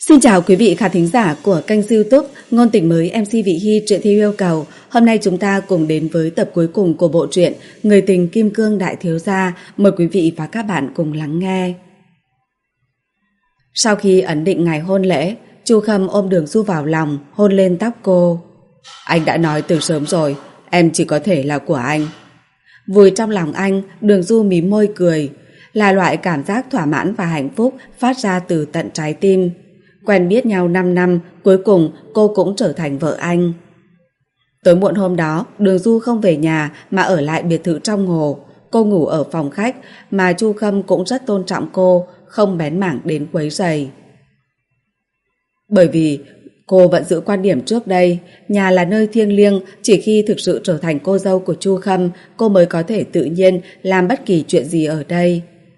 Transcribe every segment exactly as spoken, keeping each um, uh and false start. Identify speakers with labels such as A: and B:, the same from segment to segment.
A: Xin chào quý vị khán thính giả của kênh YouTube Ngôn Tình Mới em xê Vị Hy truyện theo yêu cầu. Hôm nay chúng ta cùng đến với tập cuối cùng của bộ truyện Người tình kim cương đại thiếu gia. Mời quý vị và các bạn cùng lắng nghe. Sau khi ấn định ngày hôn lễ, Chu Khâm ôm Đường Du vào lòng, hôn lên tóc cô. Anh đã nói từ sớm rồi, em chỉ có thể là của anh. Vùi trong lòng anh, Đường Du mím môi cười, là loại cảm giác thỏa mãn và hạnh phúc phát ra từ tận trái tim. Quen biết nhau năm năm, cuối cùng cô cũng trở thành vợ anh. Tối muộn hôm đó, Đường Du không về nhà mà ở lại biệt thự trong hồ. Cô ngủ ở phòng khách mà Chu Khâm cũng rất tôn trọng cô, không bén mảng đến quấy rầy. Bởi vì cô vẫn giữ quan điểm trước đây, nhà là nơi thiêng liêng, chỉ khi thực sự trở thành cô dâu của Chu Khâm, cô mới có thể tự nhiên làm bất kỳ chuyện gì ở đây.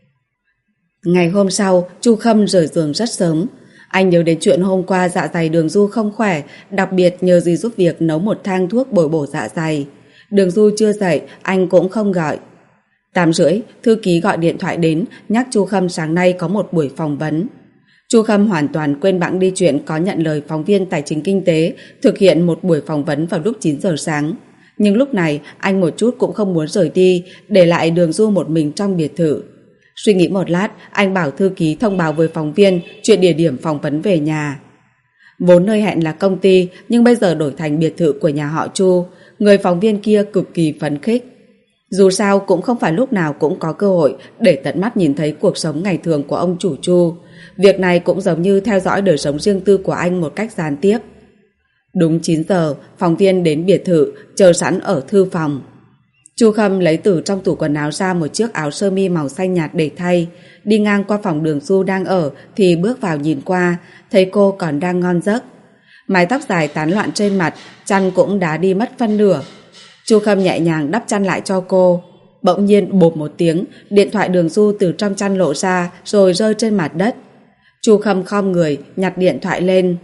A: Ngày hôm sau, Chu Khâm rời giường rất sớm. Anh nhớ đến chuyện hôm qua dạ dày Đường Du không khỏe, đặc biệt nhờ dì giúp việc nấu một thang thuốc bồi bổ dạ dày. Đường Du chưa dậy, anh cũng không gọi. Tám rưỡi, thư ký gọi điện thoại đến, nhắc Chu Khâm sáng nay có một buổi phỏng vấn. Chu Khâm hoàn toàn quên bẵng đi chuyện có nhận lời phóng viên tài chính kinh tế thực hiện một buổi phỏng vấn vào lúc chín giờ sáng. Nhưng lúc này anh một chút cũng không muốn rời đi, để lại Đường Du một mình trong biệt thự. Suy nghĩ một lát, anh bảo thư ký thông báo với phóng viên chuyện địa điểm phỏng vấn về nhà. Vốn nơi hẹn là công ty, nhưng bây giờ đổi thành biệt thự của nhà họ Chu. Người phóng viên kia cực kỳ phấn khích. Dù sao cũng không phải lúc nào cũng có cơ hội để tận mắt nhìn thấy cuộc sống ngày thường của ông chủ Chu. Việc này cũng giống như theo dõi đời sống riêng tư của anh một cách gián tiếp. Đúng chín giờ, phóng viên đến biệt thự, chờ sẵn ở thư phòng. Chu Khâm lấy từ trong tủ quần áo ra một chiếc áo sơ mi màu xanh nhạt để thay, đi ngang qua phòng Đường Du đang ở thì bước vào nhìn qua, thấy cô còn đang ngon giấc. Mái tóc dài tán loạn trên mặt, chăn cũng đã đi mất phân nửa. Chu Khâm nhẹ nhàng đắp chăn lại cho cô. Bỗng nhiên bộp một tiếng, điện thoại Đường Du từ trong chăn lộ ra rồi rơi trên mặt đất. Chu Khâm khom người, nhặt điện thoại lên.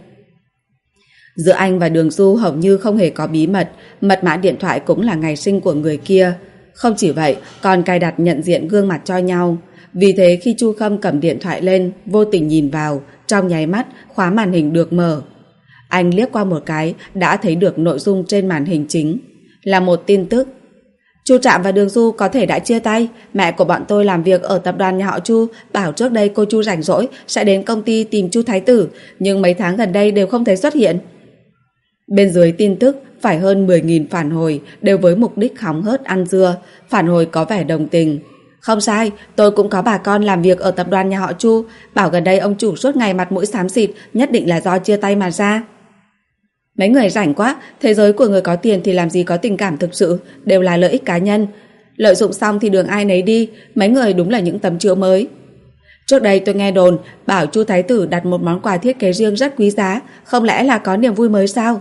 A: Giữa anh và Đường Du hầu như không hề có bí mật, mật mã điện thoại cũng là ngày sinh của người kia. Không chỉ vậy, còn cài đặt nhận diện gương mặt cho nhau. Vì thế khi Chu Khâm cầm điện thoại lên, vô tình nhìn vào, trong nháy mắt khóa màn hình được mở. Anh liếc qua một cái, đã thấy được nội dung trên màn hình chính. Là một tin tức. Chu Trạm và Đường Du có thể đã chia tay. Mẹ của bọn tôi làm việc ở tập đoàn nhà họ Chu, bảo trước đây cô Chu rảnh rỗi sẽ đến công ty tìm Chu Thái Tử, nhưng mấy tháng gần đây đều không thấy xuất hiện. Bên dưới tin tức phải hơn mười nghìn phản hồi, đều với mục đích hóng hớt ăn dưa. Phản hồi có vẻ đồng tình. Không sai, tôi cũng có bà con làm việc ở tập đoàn nhà họ Chu, bảo gần đây ông chủ suốt ngày mặt mũi xám xịt, nhất định là do chia tay mà ra. Mấy người rảnh quá, thế giới của người có tiền thì làm gì có tình cảm thực sự, đều là lợi ích cá nhân. Lợi dụng xong thì đường ai nấy đi, mấy người đúng là những tấm chiếu mới. Trước đây tôi nghe đồn bảo Chu Thái Tử đặt một món quà thiết kế riêng rất quý giá, không lẽ là có niềm vui mới sao?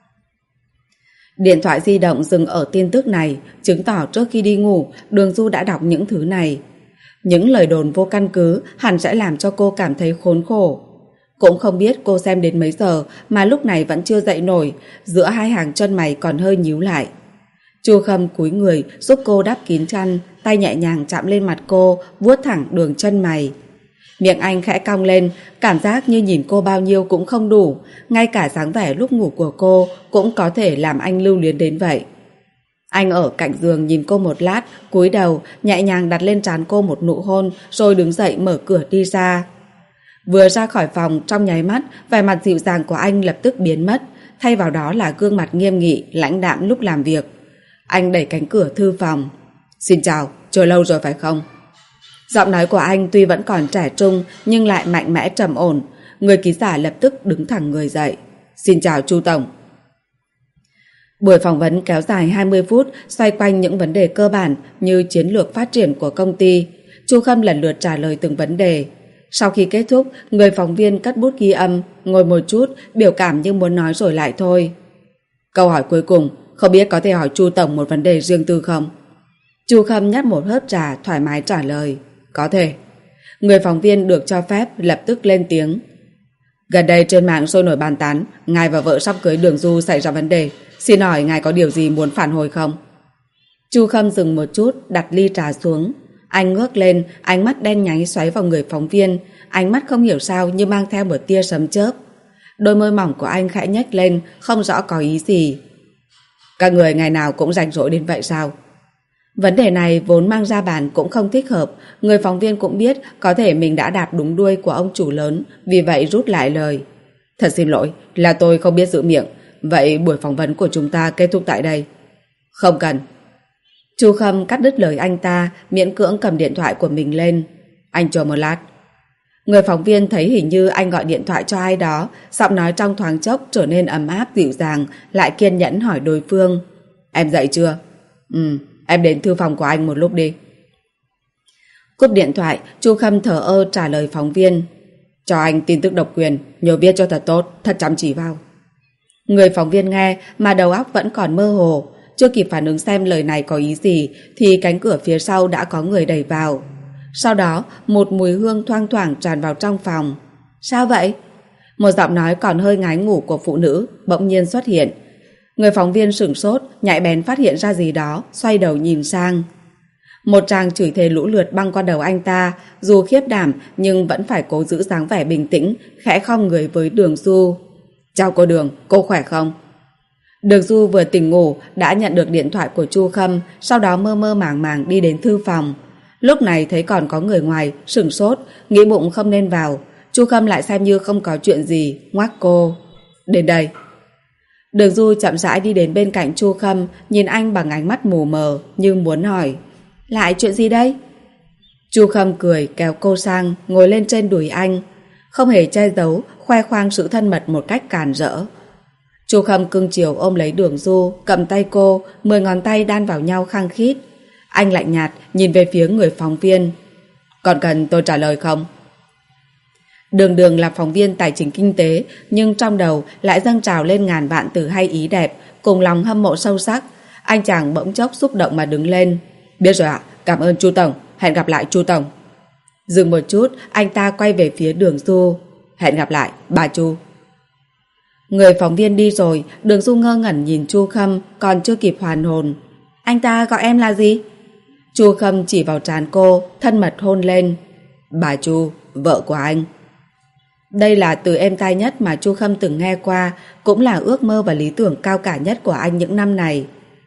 A: Điện thoại di động dừng ở tin tức này, chứng tỏ trước khi đi ngủ, Đường Du đã đọc những thứ này. Những lời đồn vô căn cứ hẳn sẽ làm cho cô cảm thấy khốn khổ. Cũng không biết cô xem đến mấy giờ mà lúc này vẫn chưa dậy nổi, giữa hai hàng chân mày còn hơi nhíu lại. Chu Khâm cúi người giúp cô đắp kín chăn, tay nhẹ nhàng chạm lên mặt cô, vuốt thẳng đường chân mày. Miệng anh khẽ cong lên, cảm giác như nhìn cô bao nhiêu cũng không đủ, ngay cả dáng vẻ lúc ngủ của cô cũng có thể làm anh lưu luyến đến vậy. Anh ở cạnh giường nhìn cô một lát, cúi đầu nhẹ nhàng đặt lên trán cô một nụ hôn, rồi đứng dậy mở cửa đi ra. Vừa ra khỏi phòng, trong nháy mắt, vẻ mặt dịu dàng của anh lập tức biến mất, thay vào đó là gương mặt nghiêm nghị, lãnh đạm lúc làm việc. Anh đẩy cánh cửa thư phòng. Xin chào, chờ lâu rồi phải không? Giọng nói của anh tuy vẫn còn trẻ trung nhưng lại mạnh mẽ trầm ổn. Người ký giả lập tức đứng thẳng người dậy. Xin chào Chu Tổng. Buổi phỏng vấn kéo dài hai mươi phút, xoay quanh những vấn đề cơ bản như chiến lược phát triển của công ty. Chu Khâm lần lượt trả lời từng vấn đề. Sau khi kết thúc, người phóng viên cất bút ghi âm, ngồi một chút, biểu cảm như muốn nói rồi lại thôi. Câu hỏi cuối cùng, không biết có thể hỏi Chu Tổng một vấn đề riêng tư không? Chu Khâm nhấp một hớp trà, thoải mái trả lời. Có thể. Người phóng viên được cho phép lập tức lên tiếng. Gần đây trên mạng sôi nổi bàn tán ngài và vợ sắp cưới Đường Du xảy ra vấn đề. Xin hỏi ngài có điều gì muốn phản hồi không? Chu Khâm dừng một chút, đặt ly trà xuống. Anh ngước lên, ánh mắt đen nháy xoáy vào người phóng viên. ánh mắt không hiểu sao như mang theo một tia sấm chớp. Đôi môi mỏng của anh khẽ nhếch lên, không rõ có ý gì. Các người ngày nào cũng rảnh rỗi đến vậy sao? Vấn đề này vốn mang ra bàn cũng không thích hợp. Người phóng viên cũng biết có thể mình đã đạp đúng đuôi của ông chủ lớn, vì vậy rút lại lời. Thật xin lỗi, là tôi không biết giữ miệng. Vậy buổi phỏng vấn của chúng ta kết thúc tại đây. Không cần. Chu Khâm cắt đứt lời anh ta, miễn cưỡng cầm điện thoại của mình lên. Anh chờ một lát. Người phóng viên thấy hình như anh gọi điện thoại cho ai đó, giọng nói trong thoáng chốc trở nên ấm áp dịu dàng, lại kiên nhẫn hỏi đối phương. Em dậy chưa? Ừ, em đến thư phòng của anh một lúc đi. Cúp điện thoại, Chu Khâm thờ ơ trả lời phóng viên. Cho anh tin tức độc quyền, nhớ viết cho thật tốt, thật chăm chỉ vào. Người phóng viên nghe mà đầu óc vẫn còn mơ hồ, chưa kịp phản ứng xem lời này có ý gì thì cánh cửa phía sau đã có người đẩy vào. Sau đó một mùi hương thoang thoảng tràn vào trong phòng. Sao vậy? Một giọng nói còn hơi ngái ngủ của phụ nữ bỗng nhiên xuất hiện. Người phóng viên sửng sốt, nhạy bén phát hiện ra gì đó, xoay đầu nhìn sang. Một tràng chửi thề lũ lượt băng qua đầu anh ta, dù khiếp đảm nhưng vẫn phải cố giữ dáng vẻ bình tĩnh, khẽ khom người với Đường Du. Chào cô Đường, cô khỏe không? Đường Du vừa tỉnh ngủ đã nhận được điện thoại của Chu Khâm, sau đó mơ mơ màng màng đi đến thư phòng. Lúc này thấy còn có người ngoài, sửng sốt, nghĩ bụng không nên vào. Chu Khâm lại xem như không có chuyện gì, ngoác cô. Đến đây. Đường Du chậm rãi đi đến bên cạnh Chu Khâm, nhìn anh bằng ánh mắt mù mờ, như muốn hỏi. Lại chuyện gì đây? Chu Khâm cười kéo cô sang, ngồi lên trên đùi anh. Không hề che giấu, khoe khoang sự thân mật một cách càn rỡ. Chu Khâm cưng chiều ôm lấy Đường Du, cầm tay cô, mười ngón tay đan vào nhau khăng khít. Anh lạnh nhạt nhìn về phía người phóng viên. Còn cần tôi trả lời không? Đường Đường là phóng viên tài chính kinh tế, nhưng trong đầu lại dâng trào lên ngàn vạn từ hay ý đẹp, cùng lòng hâm mộ sâu sắc. Anh chàng bỗng chốc xúc động mà đứng lên. Biết rồi ạ, cảm ơn Chu Tổng, hẹn gặp lại Chu Tổng. Dừng một chút, anh ta quay về phía Đường Du. Hẹn gặp lại, bà Chu. Người phóng viên đi rồi, Đường Du ngơ ngẩn nhìn Chu Khâm, còn chưa kịp hoàn hồn. Anh ta gọi em là gì? Chu Khâm chỉ vào trán cô, thân mật hôn lên. Bà Chu, vợ của anh. Đây là từ êm tai nhất mà Chu Khâm từng nghe qua, cũng là ước mơ và lý tưởng cao cả nhất của anh những năm này.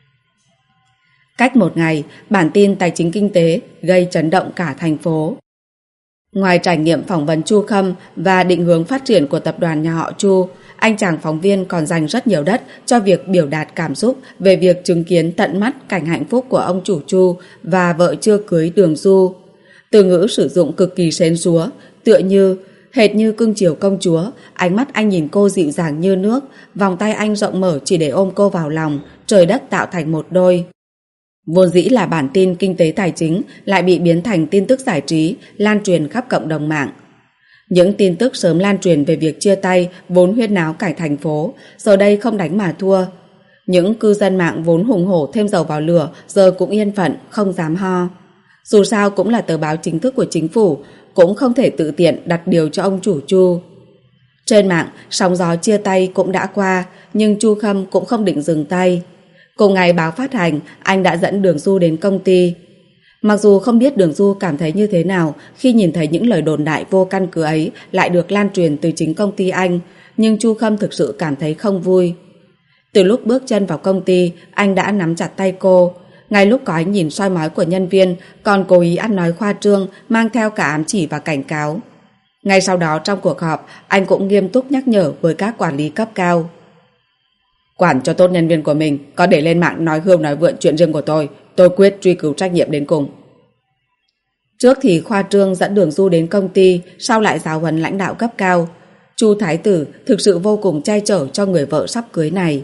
A: Cách một ngày, bản tin tài chính kinh tế gây chấn động cả thành phố. Ngoài trải nghiệm phỏng vấn Chu Khâm và định hướng phát triển của tập đoàn nhà họ Chu, anh chàng phóng viên còn dành rất nhiều đất cho việc biểu đạt cảm xúc về việc chứng kiến tận mắt cảnh hạnh phúc của ông chủ Chu và vợ chưa cưới Đường Du. Từ ngữ sử dụng cực kỳ xến xúa, tựa như, hệt như cưng chiều công chúa, ánh mắt anh nhìn cô dịu dàng như nước, vòng tay anh rộng mở chỉ để ôm cô vào lòng, trời đất tạo thành một đôi. Vốn dĩ là bản tin kinh tế tài chính lại bị biến thành tin tức giải trí, lan truyền khắp cộng đồng mạng. Những tin tức sớm lan truyền về việc chia tay vốn huyên náo cả thành phố, giờ đây không đánh mà thua. Những cư dân mạng vốn hùng hổ thêm dầu vào lửa giờ cũng yên phận, không dám ho. Dù sao cũng là tờ báo chính thức của chính phủ, cũng không thể tự tiện đặt điều cho ông chủ Chu. Trên mạng, sóng gió chia tay cũng đã qua, nhưng Chu Khâm cũng không định dừng tay. Cùng ngày báo phát hành, anh đã dẫn Đường Du đến công ty. Mặc dù không biết Đường Du cảm thấy như thế nào khi nhìn thấy những lời đồn đại vô căn cứ ấy lại được lan truyền từ chính công ty anh, nhưng Chu Khâm thực sự cảm thấy không vui. Từ lúc bước chân vào công ty, anh đã nắm chặt tay cô. Ngay lúc có ánh nhìn soi mói của nhân viên, còn cố ý ăn nói khoa trương, mang theo cả ám chỉ và cảnh cáo. Ngay sau đó trong cuộc họp, anh cũng nghiêm túc nhắc nhở với các quản lý cấp cao. Quản cho tốt nhân viên của mình, có để lên mạng nói hươu nói vượn chuyện riêng của tôi, tôi quyết truy cứu trách nhiệm đến cùng. Trước thì khoa trương dẫn Đường Du đến công ty, sau lại giáo huấn lãnh đạo cấp cao. Chu Thái Tử thực sự vô cùng che chở cho người vợ sắp cưới này.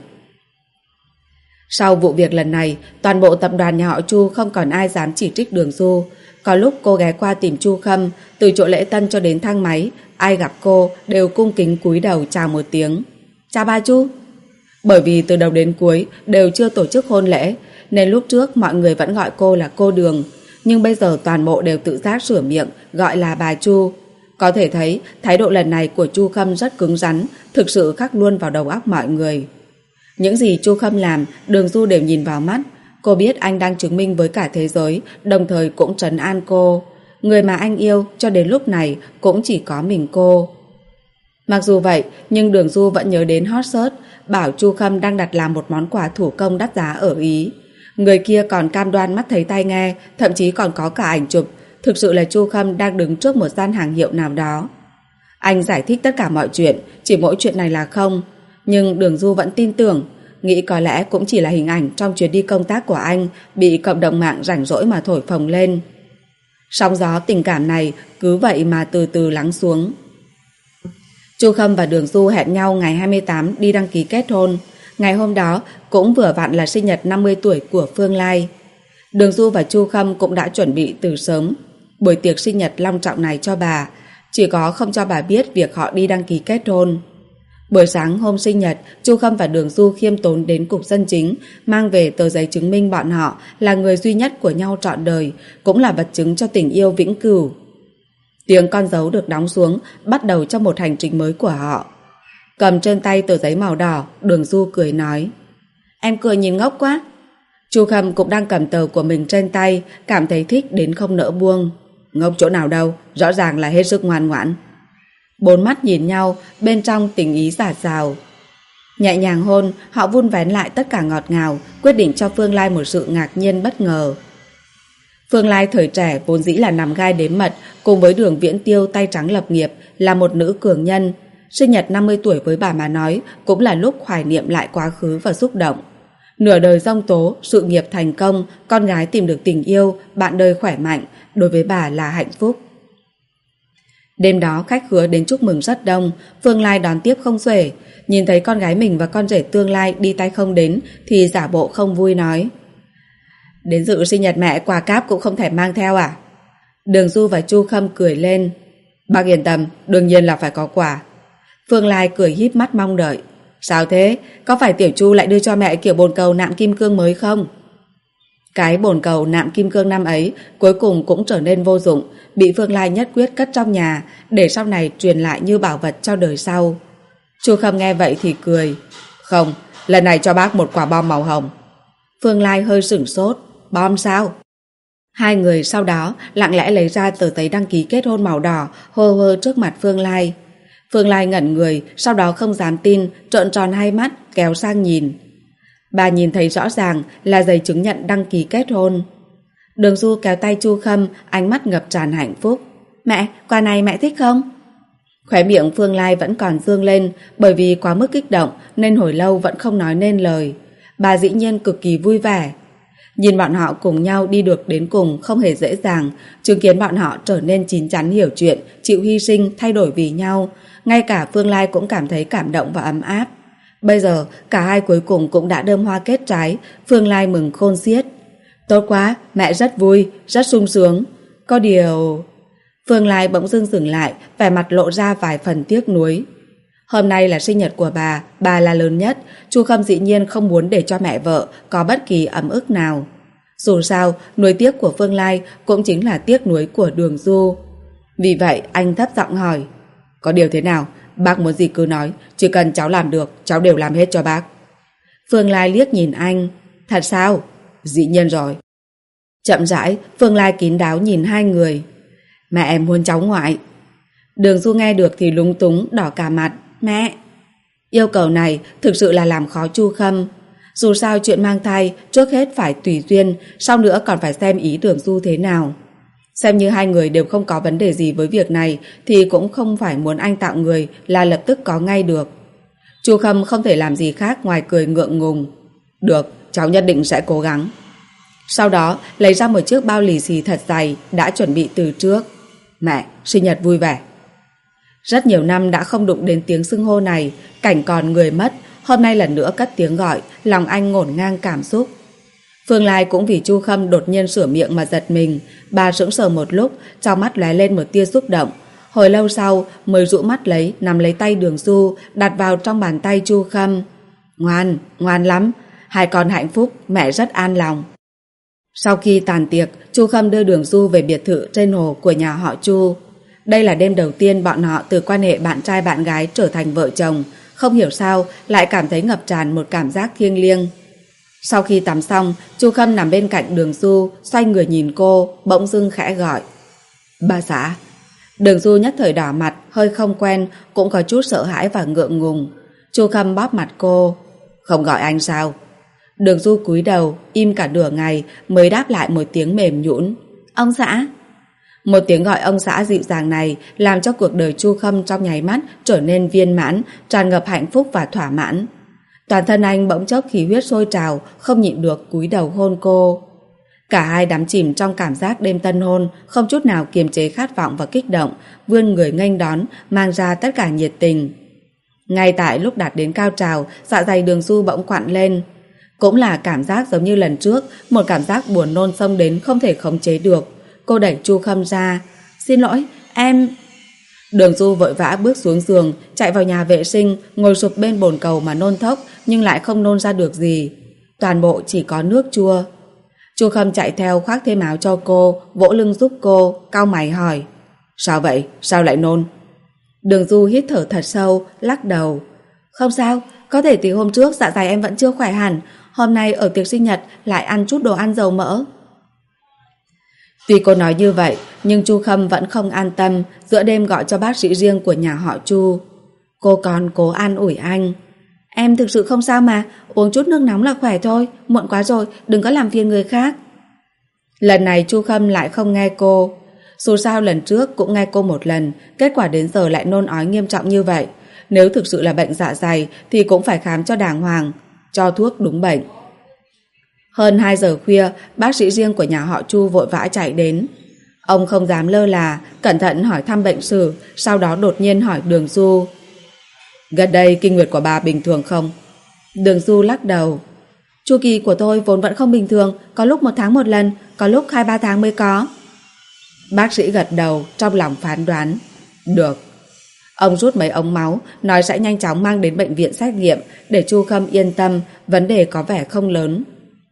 A: Sau vụ việc lần này, toàn bộ tập đoàn nhà họ Chu không còn ai dám chỉ trích Đường Du. Có lúc cô ghé qua tìm Chu Khâm, từ chỗ lễ tân cho đến thang máy, ai gặp cô đều cung kính cúi đầu chào một tiếng. Chào bà Chu. Bởi vì từ đầu đến cuối đều chưa tổ chức hôn lễ, nên lúc trước mọi người vẫn gọi cô là cô Đường, nhưng bây giờ toàn bộ đều tự giác sửa miệng gọi là bà Chu. Có thể thấy thái độ lần này của Chu Khâm rất cứng rắn, thực sự khắc luôn vào đầu óc mọi người. Những gì Chu Khâm làm, Đường Du đều nhìn vào mắt. Cô biết anh đang chứng minh với cả thế giới, đồng thời cũng trấn an cô. Người mà anh yêu cho đến lúc này cũng chỉ có mình cô. Mặc dù vậy, nhưng Đường Du vẫn nhớ đến hot search bảo Chu Khâm đang đặt làm một món quà thủ công đắt giá ở Ý. Người kia còn cam đoan mắt thấy tai nghe, thậm chí còn có cả ảnh chụp. Thực sự là Chu Khâm đang đứng trước một gian hàng hiệu nào đó. Anh giải thích tất cả mọi chuyện, chỉ mỗi chuyện này là không. Nhưng Đường Du vẫn tin tưởng, nghĩ có lẽ cũng chỉ là hình ảnh trong chuyến đi công tác của anh bị cộng đồng mạng rảnh rỗi mà thổi phồng lên. Sóng gió tình cảm này cứ vậy mà từ từ lắng xuống. Chu Khâm và Đường Du hẹn nhau ngày hai mươi tám đi đăng ký kết hôn. Ngày hôm đó cũng vừa vặn là sinh nhật năm mươi tuổi của Phương Lai. Đường Du và Chu Khâm cũng đã chuẩn bị từ sớm buổi tiệc sinh nhật long trọng này cho bà, chỉ có không cho bà biết việc họ đi đăng ký kết hôn. Buổi sáng hôm sinh nhật, Chu Khâm và Đường Du khiêm tốn đến cục dân chính, mang về tờ giấy chứng minh bọn họ là người duy nhất của nhau trọn đời, cũng là vật chứng cho tình yêu vĩnh cửu. Tiếng con dấu được đóng xuống, bắt đầu cho một hành trình mới của họ. Cầm trên tay tờ giấy màu đỏ, Đường Du cười nói: Em cười nhìn ngốc quá. Chu Khâm cũng đang cầm tờ của mình trên tay, cảm thấy thích đến không nỡ buông. Ngốc chỗ nào đâu, rõ ràng là hết sức ngoan ngoãn. Bốn mắt nhìn nhau, bên trong tình ý dạt dào. Nhẹ nhàng hôn, họ vun vén lại tất cả ngọt ngào, quyết định cho Phương Lai một sự ngạc nhiên bất ngờ. Phương Lai thời trẻ vốn dĩ là nằm gai đếm mật, cùng với Đường Viễn Tiêu tay trắng lập nghiệp, là một nữ cường nhân. Sinh nhật năm mươi tuổi với bà mà nói cũng là lúc hoài niệm lại quá khứ và xúc động. Nửa đời giông tố, sự nghiệp thành công, con gái tìm được tình yêu, bạn đời khỏe mạnh, đối với bà là hạnh phúc. Đêm đó khách khứa đến chúc mừng rất đông, Phương Lai đón tiếp không xuể. Nhìn thấy con gái mình và con rể tương lai đi tay không đến thì giả bộ không vui nói: Đến dự sinh nhật mẹ quà cáp cũng không thể mang theo à? Đường Du và Chu Khâm cười lên: Bác yên tâm, đương nhiên là phải có quà. Phương Lai cười híp mắt mong đợi: Sao thế? Có phải Tiểu Chu lại đưa cho mẹ kiểu bồn cầu nạm kim cương mới không? Cái bồn cầu nạm kim cương năm ấy cuối cùng cũng trở nên vô dụng, bị Phương Lai nhất quyết cất trong nhà, để sau này truyền lại như bảo vật cho đời sau. Chu Khâm nghe vậy thì cười: Không, lần này cho bác một quả bom màu hồng. Phương Lai hơi sửng sốt: Bom sao? Hai người sau đó lặng lẽ lấy ra tờ giấy đăng ký kết hôn màu đỏ, hơ hơ trước mặt Phương Lai. Phương Lai ngẩn người, sau đó không dám tin, trợn tròn hai mắt, kéo sang nhìn. Bà nhìn thấy rõ ràng là giấy chứng nhận đăng ký kết hôn. Đường Du kéo tay Chu Khâm, ánh mắt ngập tràn hạnh phúc: Mẹ, quà này mẹ thích không? Khóe miệng Phương Lai vẫn còn dương lên, bởi vì quá mức kích động nên hồi lâu vẫn không nói nên lời. Bà dĩ nhiên cực kỳ vui vẻ. Nhìn bọn họ cùng nhau đi được đến cùng không hề dễ dàng, chứng kiến bọn họ trở nên chín chắn hiểu chuyện, chịu hy sinh, thay đổi vì nhau. Ngay cả Phương Lai cũng cảm thấy cảm động và ấm áp. Bây giờ cả hai cuối cùng cũng đã đơm hoa kết trái. Phương Lai mừng khôn xiết: Tốt quá, mẹ rất vui, rất sung sướng. Có điều... Phương Lai bỗng dưng dừng lại, vẻ mặt lộ ra vài phần tiếc nuối. Hôm nay là sinh nhật của bà, bà là lớn nhất. Chu Khâm dĩ nhiên không muốn để cho mẹ vợ có bất kỳ ấm ức nào. Dù sao, nuối tiếc của Phương Lai cũng chính là tiếc nuối của Đường Du. Vì vậy anh thấp giọng hỏi: Có điều thế nào? Bác muốn gì cứ nói, chỉ cần cháu làm được, cháu đều làm hết cho bác. Phương Lai liếc nhìn anh: Thật sao? Dĩ nhiên rồi. Chậm rãi, Phương Lai kín đáo nhìn hai người: Mẹ em muốn cháu ngoại. Đường Du nghe được thì lúng túng, đỏ cả mặt: Mẹ! Yêu cầu này thực sự là làm khó Chu Khâm. Dù sao chuyện mang thai trước hết phải tùy duyên, sau nữa còn phải xem ý Đường Du thế nào. Xem như hai người đều không có vấn đề gì với việc này thì cũng không phải muốn anh tạo người là lập tức có ngay được. Chu Khâm không thể làm gì khác ngoài cười ngượng ngùng: Được, cháu nhất định sẽ cố gắng. Sau đó lấy ra một chiếc bao lì xì thật dày đã chuẩn bị từ trước: Mẹ, sinh nhật vui vẻ. Rất nhiều năm đã không đụng đến tiếng xưng hô này, cảnh còn người mất, hôm nay lần nữa cất tiếng gọi, lòng anh ngổn ngang cảm xúc. Phương Lai cũng vì Chu Khâm đột nhiên sửa miệng mà giật mình. Bà sững sờ một lúc, trong mắt lóe lên một tia xúc động. Hồi lâu sau mới dụ mắt lấy, nắm lấy tay Đường Du, đặt vào trong bàn tay Chu Khâm. Ngoan, ngoan lắm. Hai con hạnh phúc, mẹ rất an lòng. Sau khi tàn tiệc, Chu Khâm đưa Đường Du về biệt thự trên hồ của nhà họ Chu. Đây là đêm đầu tiên bọn họ từ quan hệ bạn trai bạn gái trở thành vợ chồng. Không hiểu sao lại cảm thấy ngập tràn một cảm giác thiêng liêng. Sau khi tắm xong, Chu Khâm nằm bên cạnh Đường Du, xoay người nhìn cô, bỗng dưng khẽ gọi: Bà xã. Đường Du nhất thời đỏ mặt, hơi không quen, cũng có chút sợ hãi và ngượng ngùng. Chu Khâm bóp mặt cô. Không gọi anh sao? Đường Du cúi đầu, im cả nửa ngày mới đáp lại một tiếng mềm nhũn. Ông xã. Một tiếng gọi ông xã dịu dàng này làm cho cuộc đời Chu Khâm trong nháy mắt trở nên viên mãn, tràn ngập hạnh phúc và thỏa mãn. Toàn thân anh bỗng chốc khí huyết sôi trào, không nhịn được cúi đầu hôn cô. Cả hai đắm chìm trong cảm giác đêm tân hôn, không chút nào kiềm chế khát vọng và kích động, vươn người nghênh đón, mang ra tất cả nhiệt tình. Ngay tại lúc đạt đến cao trào, dạ dày Đường Du bỗng quặn lên. Cũng là cảm giác giống như lần trước, một cảm giác buồn nôn xông đến không thể khống chế được. Cô đẩy Chu Khâm ra. Xin lỗi, em... Đường Du vội vã bước xuống giường, chạy vào nhà vệ sinh, ngồi sụp bên bồn cầu mà nôn thốc, nhưng lại không nôn ra được gì. Toàn bộ chỉ có nước chua. Chu Khâm chạy theo khoác thêm áo cho cô, vỗ lưng giúp cô, cau mày hỏi. Sao vậy? Sao lại nôn? Đường Du hít thở thật sâu, lắc đầu. Không sao, có thể từ hôm trước dạ dày em vẫn chưa khỏe hẳn. Hôm nay ở tiệc sinh nhật lại ăn chút đồ ăn dầu mỡ. Tuy cô nói như vậy, nhưng Chu Khâm vẫn không an tâm, giữa đêm gọi cho bác sĩ riêng của nhà họ Chu. Cô còn cố an ủi anh. Em thực sự không sao mà, uống chút nước nóng là khỏe thôi, muộn quá rồi, đừng có làm phiền người khác. Lần này Chu Khâm lại không nghe cô. Dù sao lần trước cũng nghe cô một lần, kết quả đến giờ lại nôn ói nghiêm trọng như vậy. Nếu thực sự là bệnh dạ dày thì cũng phải khám cho đàng hoàng, cho thuốc đúng bệnh. Hơn hai giờ khuya, bác sĩ riêng của nhà họ Chu vội vã chạy đến. Ông không dám lơ là, cẩn thận hỏi thăm bệnh sử, sau đó đột nhiên hỏi Đường Du. Gần đây kinh nguyệt của bà bình thường không? Đường Du lắc đầu. Chu kỳ của tôi vốn vẫn không bình thường, có lúc một tháng một lần, có lúc hai ba tháng mới có. Bác sĩ gật đầu, trong lòng phán đoán. Được. Ông rút mấy ống máu, nói sẽ nhanh chóng mang đến bệnh viện xét nghiệm, để Chu Khâm yên tâm, vấn đề có vẻ không lớn.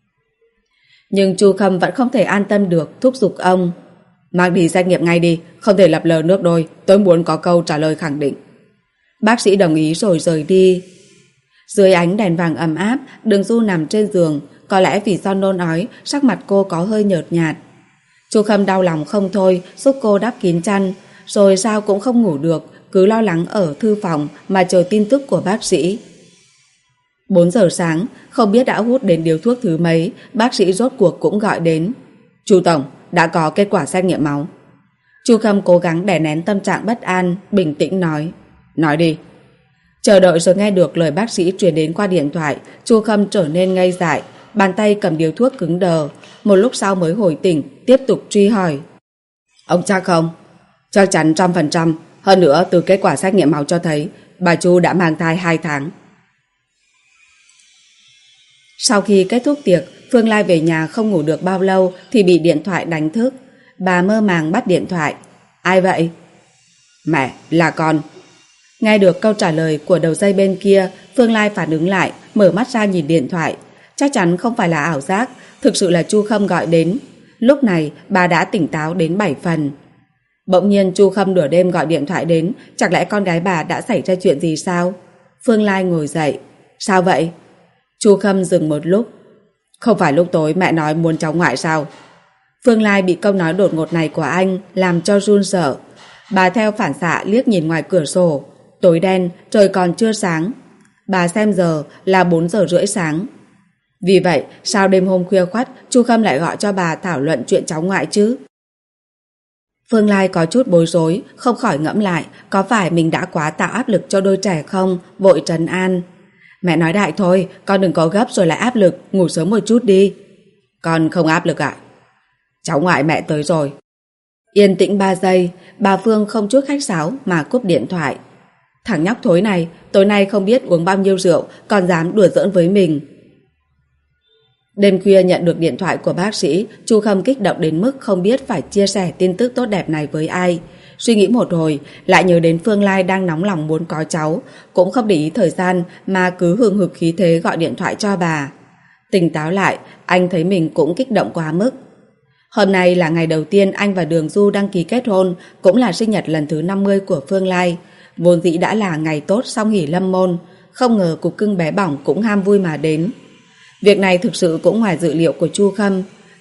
A: Nhưng Chu Khâm vẫn không thể an tâm được, thúc giục ông. Mang đi xét nghiệm ngay đi, không thể lập lờ nước đôi, tôi muốn có câu trả lời khẳng định. Bác sĩ đồng ý rồi rời đi. Dưới ánh đèn vàng ấm áp, Đường Du nằm trên giường, có lẽ vì do nôn ói, sắc mặt cô có hơi nhợt nhạt. Chu Khâm đau lòng không thôi, giúp cô đắp kín chăn, rồi sao cũng không ngủ được, cứ lo lắng ở thư phòng mà chờ tin tức của bác sĩ. Bốn giờ sáng, không biết đã hút đến điếu thuốc thứ mấy, bác sĩ rốt cuộc cũng gọi đến. Chu Tổng, đã có kết quả xét nghiệm máu. Chu Khâm cố gắng đè nén tâm trạng bất an, bình tĩnh nói. Nói đi. Chờ đợi rồi nghe được lời bác sĩ truyền đến qua điện thoại, Chu Khâm trở nên ngây dại, bàn tay cầm điếu thuốc cứng đờ, một lúc sau mới hồi tỉnh, tiếp tục truy hỏi. Ông chắc không? Chắc chắn trăm phần trăm, hơn nữa từ kết quả xét nghiệm máu cho thấy bà Chu đã mang thai hai tháng. Sau khi kết thúc tiệc, Phương Lai về nhà không ngủ được bao lâu thì bị điện thoại đánh thức. Bà mơ màng bắt điện thoại. Ai vậy? Mẹ, là con. Nghe được câu trả lời của đầu dây bên kia, Phương Lai phản ứng lại, mở mắt ra nhìn điện thoại. Chắc chắn không phải là ảo giác, thực sự là Chu Khâm gọi đến. Lúc này bà đã tỉnh táo đến bảy phần. Bỗng nhiên Chu Khâm nửa đêm gọi điện thoại đến, chẳng lẽ con gái bà đã xảy ra chuyện gì sao? Phương Lai ngồi dậy. Sao vậy? Chu Khâm dừng một lúc. Không phải lúc tối mẹ nói muốn cháu ngoại sao? Phương Lai bị câu nói đột ngột này của anh làm cho run sợ. Bà theo phản xạ liếc nhìn ngoài cửa sổ. Tối đen, trời còn chưa sáng. Bà xem giờ là bốn giờ rưỡi sáng. Vì vậy, sao đêm hôm khuya khoắt Chu Khâm lại gọi cho bà thảo luận chuyện cháu ngoại chứ? Phương Lai có chút bối rối, không khỏi ngẫm lại có phải mình đã quá tạo áp lực cho đôi trẻ không, vội trấn an. Mẹ nói đại thôi, con đừng có gấp rồi lại áp lực, ngủ sớm một chút đi. Con không áp lực ạ. Cháu ngoại mẹ tới rồi. Yên tĩnh ba giây, bà Phương không chút khách sáo mà cúp điện thoại. Thằng nhóc thối này, tối nay không biết uống bao nhiêu rượu, còn dám đùa giỡn với mình. Đêm khuya nhận được điện thoại của bác sĩ, Chu Khâm kích động đến mức không biết phải chia sẻ tin tức tốt đẹp này với ai. Suy nghĩ một hồi, lại nhớ đến Phương Lai đang nóng lòng muốn có cháu, cũng không để ý thời gian mà cứ hừng hực khí thế gọi điện thoại cho bà. Tỉnh táo lại, anh thấy mình cũng kích động quá mức. Hôm nay là ngày đầu tiên anh và Đường Du đăng ký kết hôn, cũng là sinh nhật lần thứ năm mươi của Phương Lai. Vốn dĩ đã là ngày tốt song hỷ lâm môn, không ngờ cục cưng bé bỏng cũng ham vui mà đến. Việc này thực sự cũng ngoài dự liệu của Chu Khâm.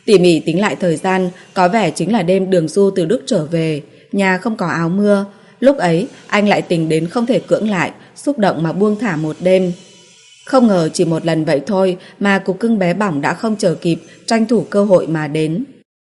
A: Tỉ mỉ tính lại thời gian, có vẻ chính là đêm Đường Du từ Đức trở về, nhà không có áo mưa. Lúc ấy, anh lại tình đến không thể cưỡng lại, xúc động mà buông thả một đêm. Không ngờ chỉ một lần vậy thôi mà cục cưng bé bỏng đã không chờ kịp, tranh thủ cơ hội mà đến.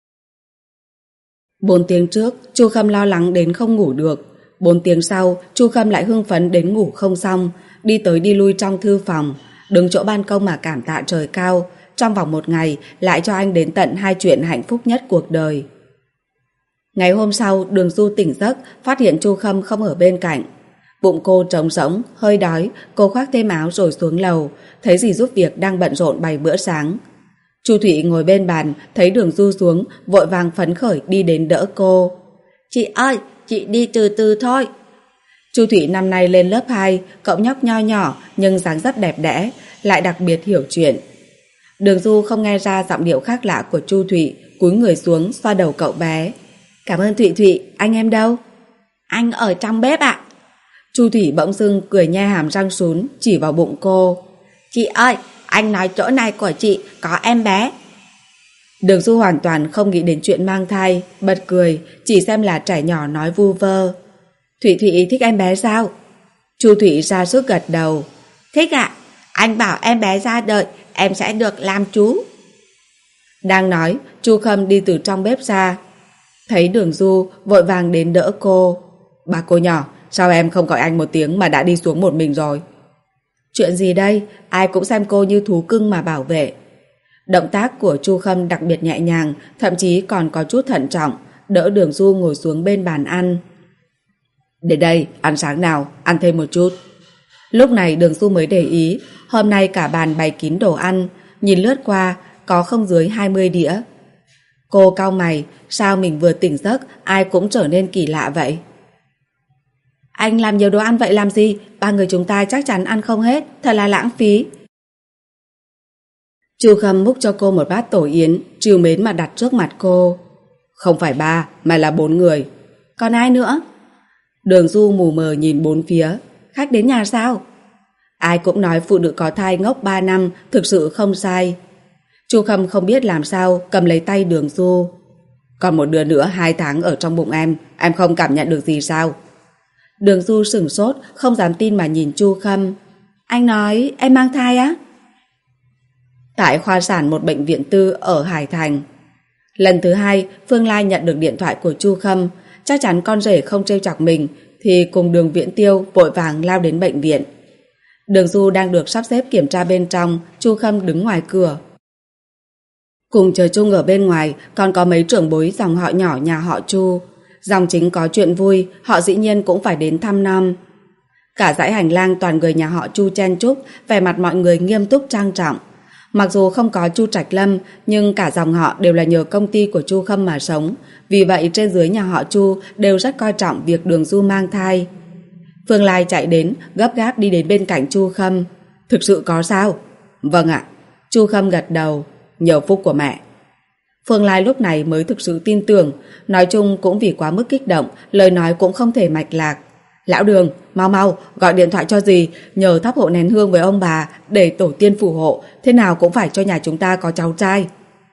A: Bốn tiếng trước, Chu Khâm lo lắng đến không ngủ được. Bốn tiếng sau, Chu Khâm lại hưng phấn đến ngủ không xong, đi tới đi lui trong thư phòng, đứng chỗ ban công mà cảm tạ trời cao. Trong vòng một ngày, lại cho anh đến tận hai chuyện hạnh phúc nhất cuộc đời. Ngày hôm sau, Đường Du tỉnh giấc, phát hiện Chu Khâm không ở bên cạnh. Bụng cô trống rỗng, hơi đói, cô khoác thêm áo rồi xuống lầu, thấy dì giúp việc đang bận rộn bày bữa sáng. Chu Thụy ngồi bên bàn, thấy Đường Du xuống, vội vàng phấn khởi đi đến đỡ cô. Chị ơi, chị đi từ từ thôi. Chu Thụy năm nay lên lớp hai, cậu nhóc nho nhỏ nhưng dáng dấp đẹp đẽ, lại đặc biệt hiểu chuyện. Đường Du không nghe ra giọng điệu khác lạ của Chu Thụy, cúi người xuống xoa đầu cậu bé. Cảm ơn Thụy Thụy, anh em đâu? Anh ở trong bếp ạ. Chu Thủy bỗng dưng cười nhe hàm răng sún, chỉ vào bụng cô. Chị ơi, anh nói chỗ này của chị có em bé. Đường Du hoàn toàn không nghĩ đến chuyện mang thai, bật cười, chỉ xem là trẻ nhỏ nói vu vơ. Thụy Thụy thích em bé sao? Chu Thủy ra sức gật đầu. Thích ạ, anh bảo em bé ra đời, em sẽ được làm chú. Đang nói, Chu Khâm đi từ trong bếp ra. Thấy Đường Du, vội vàng đến đỡ cô. Bà cô nhỏ, sao em không gọi anh một tiếng mà đã đi xuống một mình rồi? Chuyện gì đây? Ai cũng xem cô như thú cưng mà bảo vệ. Động tác của Chu Khâm đặc biệt nhẹ nhàng, thậm chí còn có chút thận trọng, đỡ Đường Du ngồi xuống bên bàn ăn. Để đây, ăn sáng nào, ăn thêm một chút. Lúc này Đường Du mới để ý, hôm nay cả bàn bày kín đồ ăn, nhìn lướt qua, có không dưới hai mươi đĩa. Cô cau mày, sao mình vừa tỉnh giấc, ai cũng trở nên kỳ lạ vậy? Anh làm nhiều đồ ăn vậy làm gì? Ba người chúng ta chắc chắn ăn không hết, thật là lãng phí. Chu Khâm múc cho cô một bát tổ yến, trìu mến mà đặt trước mặt cô. Không phải ba, mà là bốn người. Còn ai nữa? Đường Du mù mờ nhìn bốn phía. Khách đến nhà sao? Ai cũng nói phụ nữ có thai ngốc ba năm, thực sự không sai. Chu Khâm không biết làm sao, cầm lấy tay Đường Du. Còn một đứa nữa hai tháng ở trong bụng em, em không cảm nhận được gì sao? Đường Du sửng sốt, không dám tin mà nhìn Chu Khâm. Anh nói em mang thai á? Tại khoa sản một bệnh viện tư ở Hải Thành. Lần thứ hai, Phương Lai nhận được điện thoại của Chu Khâm, chắc chắn con rể không trêu chọc mình, thì cùng Đường Viễn Tiêu vội vàng lao đến bệnh viện. Đường Du đang được sắp xếp kiểm tra bên trong, Chu Khâm đứng ngoài cửa. Cùng chờ chung ở bên ngoài còn có mấy trưởng bối dòng họ nhỏ nhà họ Chu. Dòng chính có chuyện vui, họ dĩ nhiên cũng phải đến thăm nom. Cả dãy hành lang toàn người nhà họ Chu chen chúc, vẻ mặt mọi người nghiêm túc trang trọng. Mặc dù không có Chu Trạch Lâm, nhưng cả dòng họ đều là nhờ công ty của Chu Khâm mà sống. Vì vậy trên dưới nhà họ Chu đều rất coi trọng việc Đường Du mang thai. Phương Lai chạy đến, gấp gáp đi đến bên cạnh Chu Khâm. Thực sự có sao? Vâng ạ. Chu Khâm gật đầu. Nhờ phúc của mẹ. Phương Lai lúc này mới thực sự tin tưởng, nói chung cũng vì quá mức kích động, lời nói cũng không thể mạch lạc. Lão Đường, mau mau, gọi điện thoại cho dì, nhờ thắp hộ nén hương với ông bà, để tổ tiên phù hộ, thế nào cũng phải cho nhà chúng ta có cháu trai.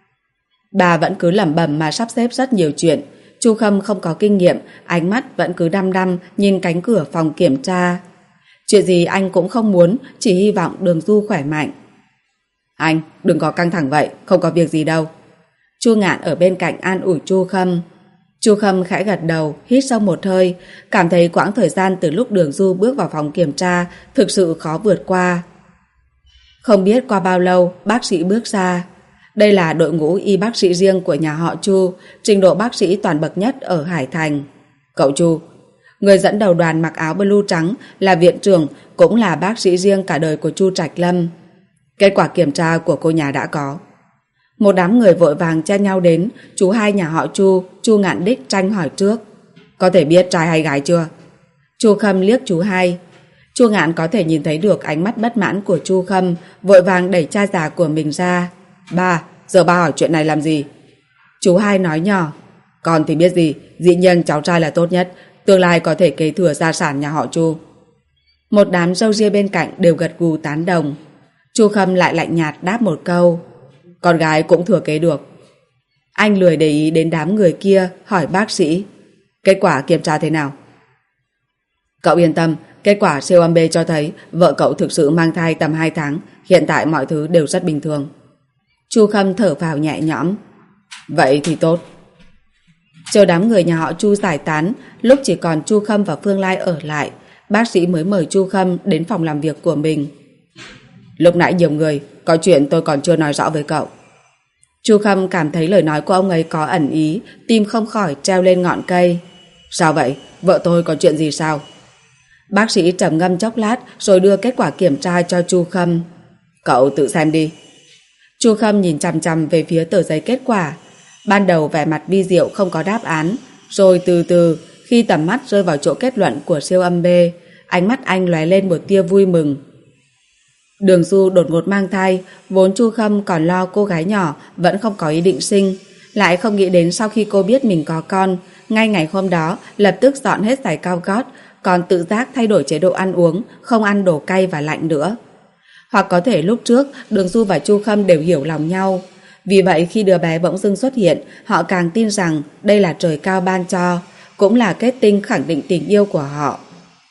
A: Bà vẫn cứ lẩm bẩm mà sắp xếp rất nhiều chuyện. Chu Khâm không có kinh nghiệm, ánh mắt vẫn cứ đăm đăm nhìn cánh cửa phòng kiểm tra. Chuyện gì anh cũng không muốn, chỉ hy vọng Đường Du khỏe mạnh. Anh, đừng có căng thẳng vậy, không có việc gì đâu. Chu Ngạn ở bên cạnh an ủi Chu Khâm. Chu Khâm khẽ gật đầu, hít sâu một hơi, cảm thấy quãng thời gian từ lúc Đường Du bước vào phòng kiểm tra thực sự khó vượt qua. Không biết qua bao lâu, bác sĩ bước ra. Đây là đội ngũ y bác sĩ riêng của nhà họ Chu, trình độ bác sĩ toàn bậc nhất ở Hải Thành. Cậu Chu, người dẫn đầu đoàn mặc áo blue trắng là viện trưởng, cũng là bác sĩ riêng cả đời của Chu Trạch Lâm. Kết quả kiểm tra của cô nhà đã có. Một đám người vội vàng chen nhau đến, chú hai nhà họ Chu, Chu Ngạn Đích tranh hỏi trước. Có thể biết trai hay gái chưa? Chu Khâm liếc chú hai. Chu Ngạn có thể nhìn thấy được ánh mắt bất mãn của Chu Khâm, vội vàng đẩy cha già của mình ra. Ba, giờ ba hỏi chuyện này làm gì? Chú hai nói nhỏ. Con thì biết gì, dĩ nhiên cháu trai là tốt nhất, tương lai có thể kế thừa gia sản nhà họ Chu. Một đám râu ria bên cạnh đều gật gù tán đồng. Chu Khâm lại lạnh nhạt đáp một câu. Con gái cũng thừa kế được. Anh lười để ý đến đám người kia, hỏi bác sĩ: Kết quả kiểm tra thế nào? Cậu yên tâm, kết quả siêu âm B cho thấy vợ cậu thực sự mang thai tầm hai tháng, hiện tại mọi thứ đều rất bình thường. Chu Khâm thở phào nhẹ nhõm. Vậy thì tốt. Chờ đám người nhà họ Chu giải tán, lúc chỉ còn Chu Khâm và Phương Lai ở lại, bác sĩ mới mời Chu Khâm đến phòng làm việc của mình. Lúc nãy nhiều người, có chuyện tôi còn chưa nói rõ với cậu. Chu Khâm cảm thấy lời nói của ông ấy có ẩn ý, tim không khỏi treo lên ngọn cây. Sao vậy? Vợ tôi có chuyện gì sao? Bác sĩ trầm ngâm chốc lát rồi đưa kết quả kiểm tra cho Chu Khâm. Cậu tự xem đi. Chu Khâm nhìn chằm chằm về phía tờ giấy kết quả. Ban đầu vẻ mặt vi diệu không có đáp án, rồi từ từ khi tầm mắt rơi vào chỗ kết luận của siêu âm B, ánh mắt anh lóe lên một tia vui mừng. Đường Du đột ngột mang thai, vốn Chu Khâm còn lo cô gái nhỏ vẫn không có ý định sinh, lại không nghĩ đến sau khi cô biết mình có con, ngay ngày hôm đó lập tức dọn hết giày cao gót, còn tự giác thay đổi chế độ ăn uống, không ăn đồ cay và lạnh nữa. Hoặc có thể lúc trước Đường Du và Chu Khâm đều hiểu lòng nhau, vì vậy khi đứa bé bỗng dưng xuất hiện, họ càng tin rằng đây là trời cao ban cho, cũng là kết tinh khẳng định tình yêu của họ.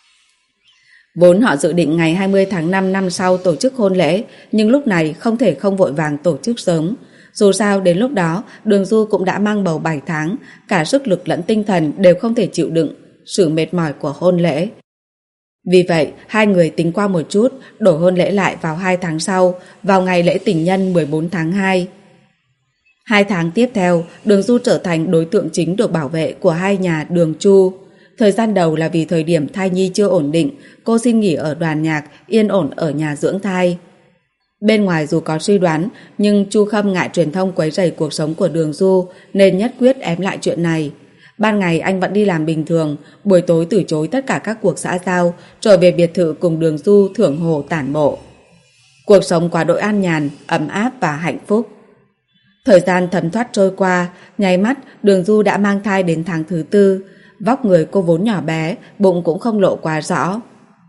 A: Vốn họ dự định ngày hai mươi tháng năm năm sau tổ chức hôn lễ, nhưng lúc này không thể không vội vàng tổ chức sớm. Dù sao đến lúc đó Đường Du cũng đã mang bầu bảy tháng, cả sức lực lẫn tinh thần đều không thể chịu đựng sự mệt mỏi của hôn lễ. Vì vậy hai người tính qua một chút, đổi hôn lễ lại vào hai tháng sau, vào ngày lễ tình nhân mười bốn tháng hai. Hai tháng tiếp theo, Đường Du trở thành đối tượng chính được bảo vệ của hai nhà Đường Chu. Thời gian đầu là vì thời điểm thai nhi chưa ổn định, cô xin nghỉ ở đoàn nhạc, yên ổn ở nhà dưỡng thai. Bên ngoài dù có suy đoán, nhưng Chu Khâm ngại truyền thông quấy rầy cuộc sống của Đường Du nên nhất quyết ém lại chuyện này. Ban ngày anh vẫn đi làm bình thường, buổi tối từ chối tất cả các cuộc xã giao, trở về biệt thự cùng Đường Du thưởng hồ tản bộ. Cuộc sống quá đỗi an nhàn, ấm áp và hạnh phúc. Thời gian thấm thoát trôi qua, nháy mắt Đường Du đã mang thai đến tháng thứ tư. Vóc người cô vốn nhỏ bé, bụng cũng không lộ quá rõ.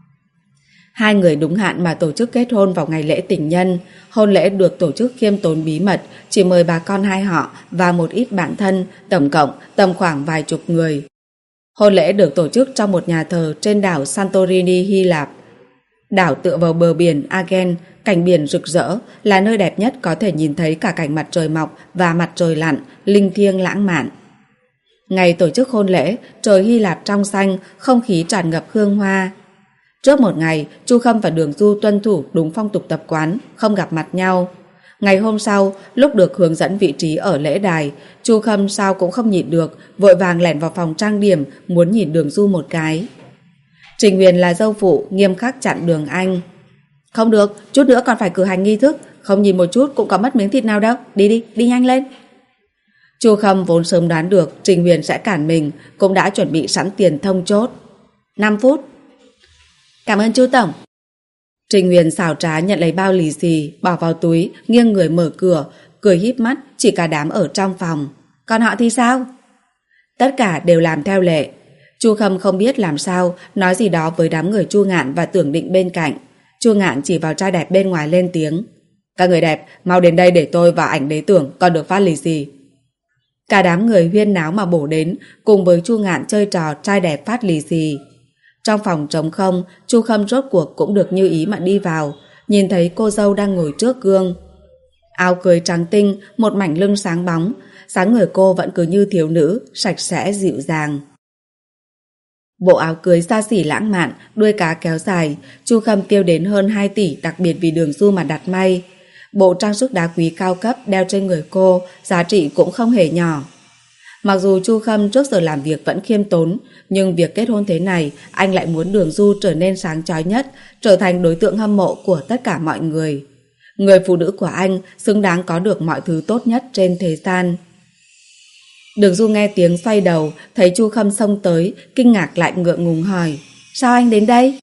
A: Hai người đúng hạn mà tổ chức kết hôn vào ngày lễ tình nhân. Hôn lễ được tổ chức khiêm tốn bí mật, chỉ mời bà con hai họ và một ít bạn thân, tổng cộng tầm khoảng vài chục người. Hôn lễ được tổ chức trong một nhà thờ trên đảo Santorini, Hy Lạp. Đảo tựa vào bờ biển Aegean, cảnh biển rực rỡ, là nơi đẹp nhất có thể nhìn thấy cả cảnh mặt trời mọc và mặt trời lặn, linh thiêng lãng mạn. Ngày tổ chức hôn lễ, trời Hy Lạp trong xanh, không khí tràn ngập hương hoa. Trước một ngày, Chu Khâm và Đường Du tuân thủ đúng phong tục tập quán, không gặp mặt nhau. Ngày hôm sau, lúc được hướng dẫn vị trí ở lễ đài, Chu Khâm sao cũng không nhịn được, vội vàng lẻn vào phòng trang điểm, muốn nhìn Đường Du một cái. Trình Huyền là dâu phụ, nghiêm khắc chặn đường anh. Không được, chút nữa còn phải cử hành nghi thức, không nhìn một chút cũng có mất miếng thịt nào đâu, đi đi, đi nhanh lên. Chu Khâm vốn sớm đoán được Trình Huyền sẽ cản mình, cũng đã chuẩn bị sẵn tiền thông chốt. năm phút. Cảm ơn Chu Tổng. Trình Huyền xảo trá nhận lấy bao lì xì, bỏ vào túi, nghiêng người mở cửa, cười híp mắt chỉ cả đám ở trong phòng. Còn họ thì sao? Tất cả đều làm theo lệ. Chu Khâm không biết làm sao, nói gì đó với đám người Chu Ngạn và Tưởng Định bên cạnh. Chu Ngạn chỉ vào trai đẹp bên ngoài lên tiếng. Các người đẹp, mau đến đây để tôi và ảnh đế Tưởng còn được phát lì xì. Cả đám người huyên náo mà bổ đến, cùng với Chu Ngạn chơi trò trai đẹp phát lì xì. Trong phòng trống không, Chu Khâm rốt cuộc cũng được như ý mà đi vào, nhìn thấy cô dâu đang ngồi trước gương. Áo cưới trắng tinh, một mảnh lưng sáng bóng, dáng người cô vẫn cứ như thiếu nữ, sạch sẽ dịu dàng. Bộ áo cưới xa xỉ lãng mạn, đuôi cá kéo dài, Chu Khâm tiêu đến hơn hai tỷ đặc biệt vì Đường Du mà đặt may. Bộ trang sức đá quý cao cấp đeo trên người cô, giá trị cũng không hề nhỏ. Mặc dù Chu Khâm trước giờ làm việc vẫn khiêm tốn, nhưng việc kết hôn thế này, anh lại muốn Đường Du trở nên sáng chói nhất, trở thành đối tượng hâm mộ của tất cả mọi người. Người phụ nữ của anh xứng đáng có được mọi thứ tốt nhất trên thế gian. Đường Du nghe tiếng xoay đầu, thấy Chu Khâm xông tới, kinh ngạc lại ngượng ngùng hỏi, sao anh đến đây?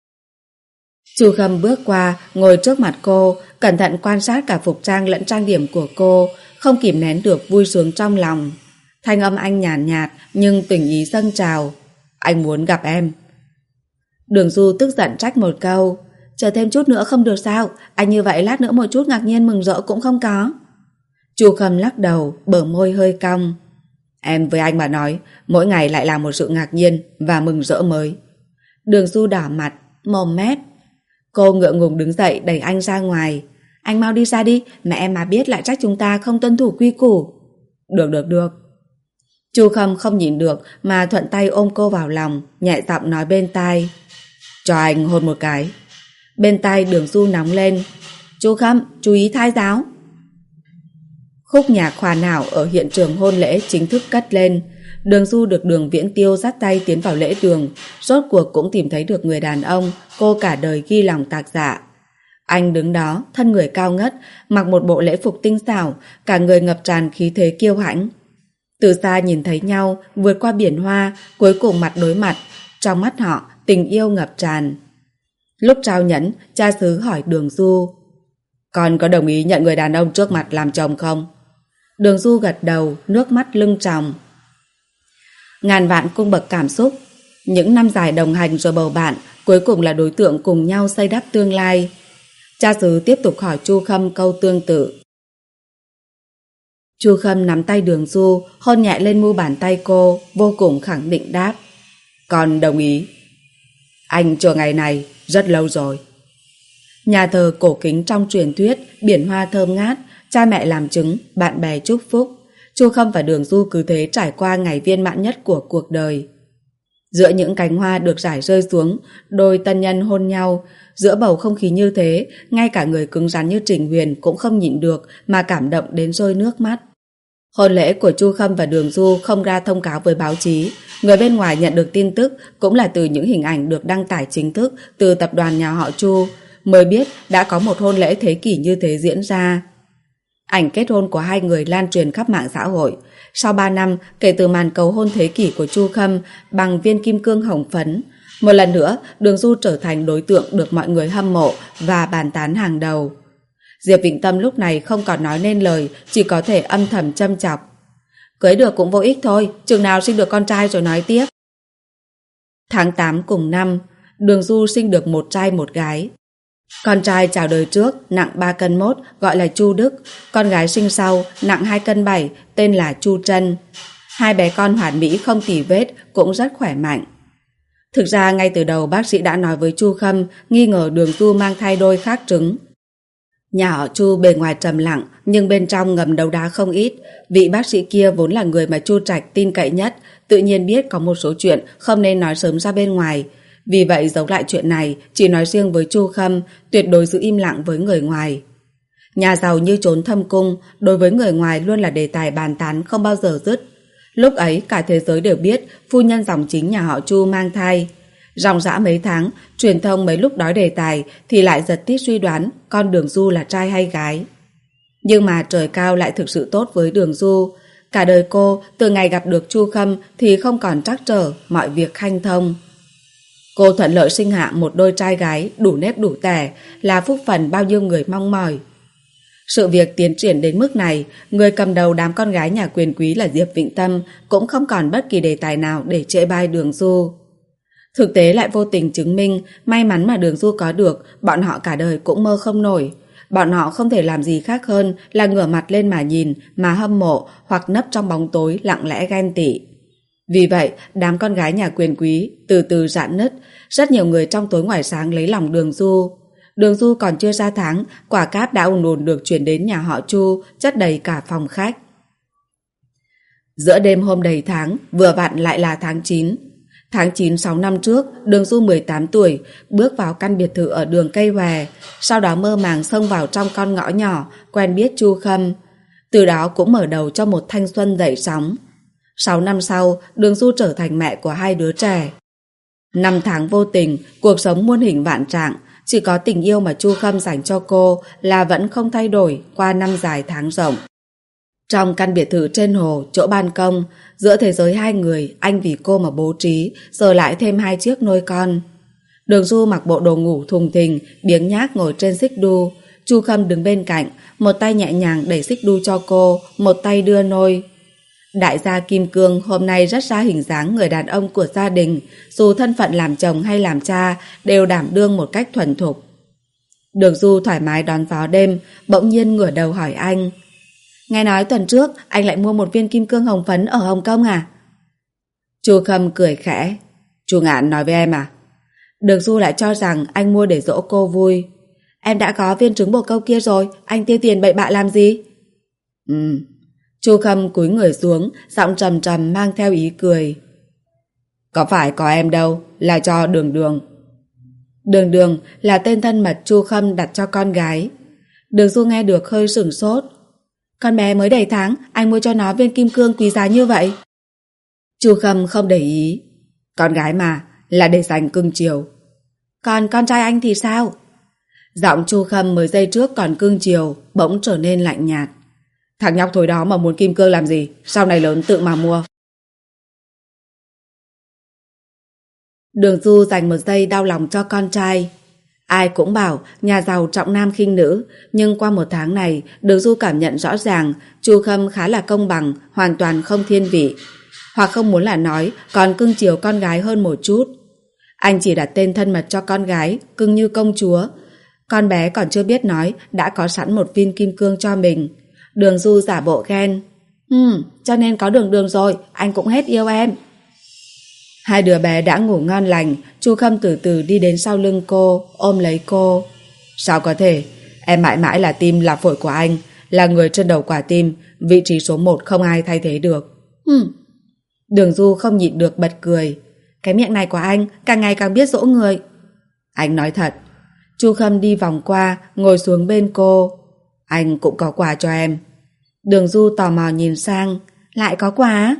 A: Chu Khâm bước qua, ngồi trước mặt cô, cẩn thận quan sát cả phục trang lẫn trang điểm của cô, không kìm nén được vui sướng trong lòng. Thanh âm anh nhàn nhạt, nhạt nhưng tình ý dâng trào. Anh muốn gặp em. Đường Du tức giận trách một câu. Chờ thêm chút nữa không được sao? Anh như vậy lát nữa một chút ngạc nhiên mừng rỡ cũng không có. Chu Khâm lắc đầu, bờ môi hơi cong. Em với anh mà nói, mỗi ngày lại là một sự ngạc nhiên và mừng rỡ mới. Đường Du đỏ mặt, mồm mép. Cô ngượng ngùng đứng dậy đẩy anh ra ngoài. Anh mau đi ra đi, mẹ em mà biết lại trách chúng ta không tuân thủ quy củ. Được được được. Chu Khâm không nhịn được mà thuận tay ôm cô vào lòng, nhẹ giọng nói bên tai. Cho anh hôn một cái. Bên tai Đường Du nóng lên. Chu Khâm, chú ý thai giáo. Khúc nhạc hoàn hảo ở hiện trường hôn lễ chính thức cất lên. Đường Du được Đường Viễn Tiêu dắt tay tiến vào lễ đường, rốt cuộc cũng tìm thấy được người đàn ông cô cả đời ghi lòng tạc dạ. Anh đứng đó, thân người cao ngất, mặc một bộ lễ phục tinh xảo, cả người ngập tràn khí thế kiêu hãnh. Từ xa nhìn thấy nhau, vượt qua biển hoa, cuối cùng mặt đối mặt, trong mắt họ tình yêu ngập tràn. Lúc trao nhẫn, cha xứ hỏi Đường Du, con có đồng ý nhận người đàn ông trước mặt làm chồng không? Đường Du gật đầu, nước mắt lưng tròng. Ngàn vạn cung bậc cảm xúc. Những năm dài đồng hành rồi bầu bạn, cuối cùng là đối tượng cùng nhau xây đắp tương lai. Cha xứ tiếp tục hỏi Chu Khâm câu tương tự. Chu Khâm nắm tay Đường Du, hôn nhẹ lên mu bàn tay cô, vô cùng khẳng định đáp. Con đồng ý. Anh chờ ngày này rất lâu rồi. Nhà thờ cổ kính trong truyền thuyết, biển hoa thơm ngát, cha mẹ làm chứng, bạn bè chúc phúc. Chu Khâm và Đường Du cứ thế trải qua ngày viên mãn nhất của cuộc đời. Giữa những cánh hoa được rải rơi xuống, đôi tân nhân hôn nhau. Giữa bầu không khí như thế, ngay cả người cứng rắn như Trình Huyền cũng không nhịn được mà cảm động đến rơi nước mắt. Hôn lễ của Chu Khâm và Đường Du không ra thông cáo với báo chí. Người bên ngoài nhận được tin tức cũng là từ những hình ảnh được đăng tải chính thức từ tập đoàn nhà họ Chu, mới biết đã có một hôn lễ thế kỷ như thế diễn ra. Ảnh kết hôn của hai người lan truyền khắp mạng xã hội. Sau ba năm kể từ màn cầu hôn thế kỷ của Chu Khâm bằng viên kim cương hồng phấn, một lần nữa Đường Du trở thành đối tượng được mọi người hâm mộ và bàn tán hàng đầu. Diệp Vĩnh Tâm lúc này không còn nói nên lời, chỉ có thể âm thầm châm chọc. Cưới được cũng vô ích thôi, chừng nào sinh được con trai rồi nói tiếp. Tháng tám cùng năm, Đường Du sinh được một trai một gái. Con trai chào đời trước nặng ba cân mốt gọi là Chu Đức, con gái sinh sau nặng hai cân bảy tên là Chu Trân. Hai bé con hoàn mỹ không tì vết, cũng rất khỏe mạnh. Thực ra ngay từ đầu bác sĩ đã nói với Chu Khâm nghi ngờ Đường Du mang thai đôi khác trứng. Nhà họ Chu bề ngoài trầm lặng nhưng bên trong ngầm đấu đá không ít. Vị bác sĩ kia vốn là người mà Chu Trạch tin cậy nhất, tự nhiên biết có một số chuyện không nên nói sớm ra bên ngoài. Vì vậy giấu lại chuyện này, chỉ nói riêng với Chu Khâm, tuyệt đối giữ im lặng với người ngoài. Nhà giàu như trốn thâm cung, đối với người ngoài luôn là đề tài bàn tán không bao giờ dứt. Lúc ấy cả thế giới đều biết phu nhân dòng chính nhà họ Chu mang thai. Ròng rã mấy tháng, truyền thông mấy lúc đói đề tài thì lại giật tít suy đoán con Đường Du là trai hay gái. Nhưng mà trời cao lại thực sự tốt với Đường Du. Cả đời cô, từ ngày gặp được Chu Khâm thì không còn trắc trở, mọi việc hanh thông. Cô thuận lợi sinh hạ một đôi trai gái đủ nếp đủ tẻ, là phúc phần bao nhiêu người mong mỏi. Sự việc tiến triển đến mức này, người cầm đầu đám con gái nhà quyền quý là Diệp Vĩnh Tâm cũng không còn bất kỳ đề tài nào để chê bai Đường Du. Thực tế lại vô tình chứng minh may mắn mà Đường Du có được, bọn họ cả đời cũng mơ không nổi. Bọn họ không thể làm gì khác hơn là ngửa mặt lên mà nhìn, mà hâm mộ hoặc nấp trong bóng tối lặng lẽ ghen tị. Vì vậy, đám con gái nhà quyền quý từ từ rạn nứt, rất nhiều người trong tối ngoài sáng lấy lòng Đường Du. Đường Du còn chưa ra tháng, quả cáp đã ùn ùn được chuyển đến nhà họ Chu, chất đầy cả phòng khách. Giữa đêm hôm đầy tháng, vừa vặn lại là tháng chín. Tháng chín sáu năm trước, Đường Du mười tám tuổi, bước vào căn biệt thự ở đường Cây Hòe, sau đó mơ màng xông vào trong con ngõ nhỏ, quen biết Chu Khâm. Từ đó cũng mở đầu cho một thanh xuân dậy sóng. Sáu năm sau, Đường Du trở thành mẹ của hai đứa trẻ. Năm tháng vô tình, cuộc sống muôn hình vạn trạng, chỉ có tình yêu mà Chu Khâm dành cho cô là vẫn không thay đổi qua năm dài tháng rộng. Trong căn biệt thự trên hồ, chỗ ban công, giữa thế giới hai người, anh vì cô mà bố trí, rồi lại thêm hai chiếc nôi con. Đường Du mặc bộ đồ ngủ thùng thình, biếng nhác ngồi trên xích đu. Chu Khâm đứng bên cạnh, một tay nhẹ nhàng đẩy xích đu cho cô, một tay đưa nôi. Đại gia Kim Cương hôm nay rất ra hình dáng người đàn ông của gia đình, dù thân phận làm chồng hay làm cha đều đảm đương một cách thuần thục. Đường Du thoải mái đón gió đêm, bỗng nhiên ngửa đầu hỏi anh: Nghe nói tuần trước anh lại mua một viên kim cương hồng phấn ở Hồng Kông à? Chu Khâm cười khẽ. Chu Ngạn nói với em à? Đường Du lại cho rằng anh mua để dỗ cô vui. Em đã có viên trứng bồ câu kia rồi, anh tiêu tiền bậy bạ làm gì? Ừ. Chu Khâm cúi người xuống, giọng trầm trầm mang theo ý cười. Có phải có em đâu, là cho Đường Đường. Đường Đường là tên thân mật Chu Khâm đặt cho con gái. Đường Du nghe được hơi sửng sốt. Con bé mới đầy tháng, anh mua cho nó viên kim cương quý giá như vậy? Chu Khâm không để ý. Con gái mà, là để dành cưng chiều. Còn con trai anh thì sao? Giọng Chu Khâm mới giây trước còn cưng chiều, bỗng trở nên lạnh nhạt. Thằng nhóc thối đó mà muốn kim cương làm gì, sau này lớn tự mà mua. Đường Du dành một giây đau lòng cho con trai. Ai cũng bảo nhà giàu trọng nam khinh nữ, nhưng qua một tháng này, Đường Du cảm nhận rõ ràng Chu Khâm khá là công bằng, hoàn toàn không thiên vị. Hoặc không muốn là nói, còn cưng chiều con gái hơn một chút. Anh chỉ đặt tên thân mật cho con gái, cưng như công chúa. Con bé còn chưa biết nói, đã có sẵn một viên kim cương cho mình. Đường Du giả bộ ghen. Ừm, cho nên có Đường Đường rồi, anh cũng hết yêu em. Hai đứa bé đã ngủ ngon lành. Chu Khâm từ từ đi đến sau lưng cô, ôm lấy cô. Sao có thể? Em mãi mãi là tim là phổi của anh, là người trên đầu quả tim, vị trí số một không ai thay thế được. Ừm. Đường Du không nhịn được bật cười. Cái miệng này của anh càng ngày càng biết dỗ người. Anh nói thật. Chu Khâm đi vòng qua, ngồi xuống bên cô. Anh cũng có quà cho em. Đường Du tò mò nhìn sang. Lại có quà?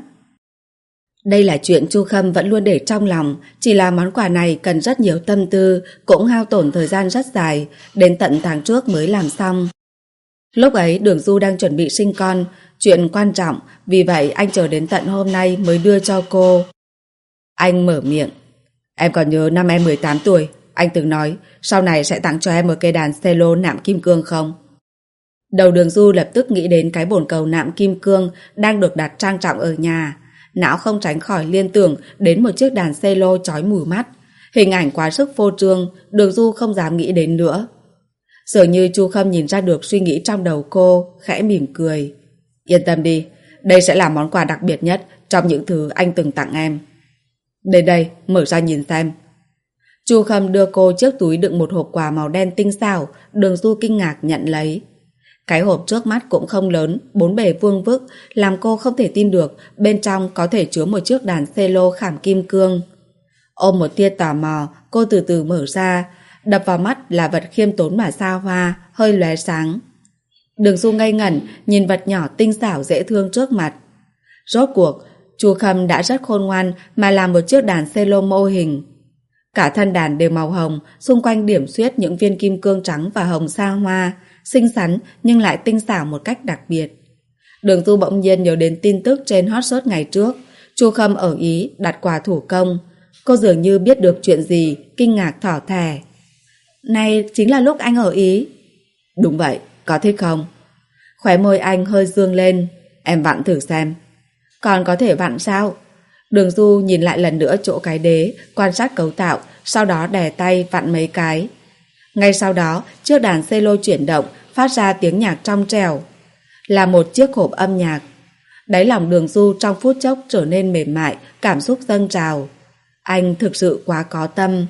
A: Đây là chuyện Chu Khâm vẫn luôn để trong lòng. Chỉ là món quà này cần rất nhiều tâm tư, cũng hao tổn thời gian rất dài, đến tận tháng trước mới làm xong. Lúc ấy Đường Du đang chuẩn bị sinh con, chuyện quan trọng, vì vậy anh chờ đến tận hôm nay mới đưa cho cô. Anh mở miệng. Em còn nhớ năm em mười tám tuổi, anh từng nói sau này sẽ tặng cho em một cây đàn cello nạm kim cương không? Đầu Đường Du lập tức nghĩ đến cái bồn cầu nạm kim cương đang được đặt trang trọng ở nhà. Não không tránh khỏi liên tưởng đến một chiếc đàn cello chói mù mắt. Hình ảnh quá sức phô trương, Đường Du không dám nghĩ đến nữa. Dường như Chu Khâm nhìn ra được suy nghĩ trong đầu cô, khẽ mỉm cười. Yên tâm đi, đây sẽ là món quà đặc biệt nhất trong những thứ anh từng tặng em. Đến đây, mở ra nhìn xem. Chu Khâm đưa cô chiếc túi đựng một hộp quà màu đen tinh xảo. Đường Du kinh ngạc nhận lấy. Cái hộp trước mắt cũng không lớn, bốn bề vuông vức, làm cô không thể tin được bên trong có thể chứa một chiếc đàn cello khảm kim cương. Ôm một tia tò mò, cô từ từ mở ra. Đập vào mắt là vật khiêm tốn mà xa hoa, hơi lóe sáng. Đường Du ngây ngẩn nhìn vật nhỏ tinh xảo dễ thương trước mặt. Rốt cuộc Chu Khâm đã rất khôn ngoan mà làm một chiếc đàn cello mô hình. Cả thân đàn đều màu hồng, xung quanh điểm xuyết những viên kim cương trắng và hồng xa hoa, xinh xắn nhưng lại tinh xảo một cách đặc biệt. Đường Du bỗng nhiên nhớ đến tin tức trên hot search ngày trước, Chu Khâm ở Ý đặt quà thủ công. Cô dường như biết được chuyện gì, kinh ngạc thỏ thẻ. Này chính là lúc anh ở Ý. Đúng vậy, có thích không? Khóe môi anh hơi dương lên. Em vặn thử xem. Còn có thể vặn sao? Đường Du nhìn lại lần nữa chỗ cái đế, quan sát cấu tạo, sau đó đè tay vặn mấy cái. Ngay sau đó, chiếc đàn cello chuyển động, phát ra tiếng nhạc trong trẻo. Là một chiếc hộp âm nhạc. Đáy lòng Đường Du trong phút chốc trở nên mềm mại, cảm xúc dâng trào. Anh thực sự quá có tâm.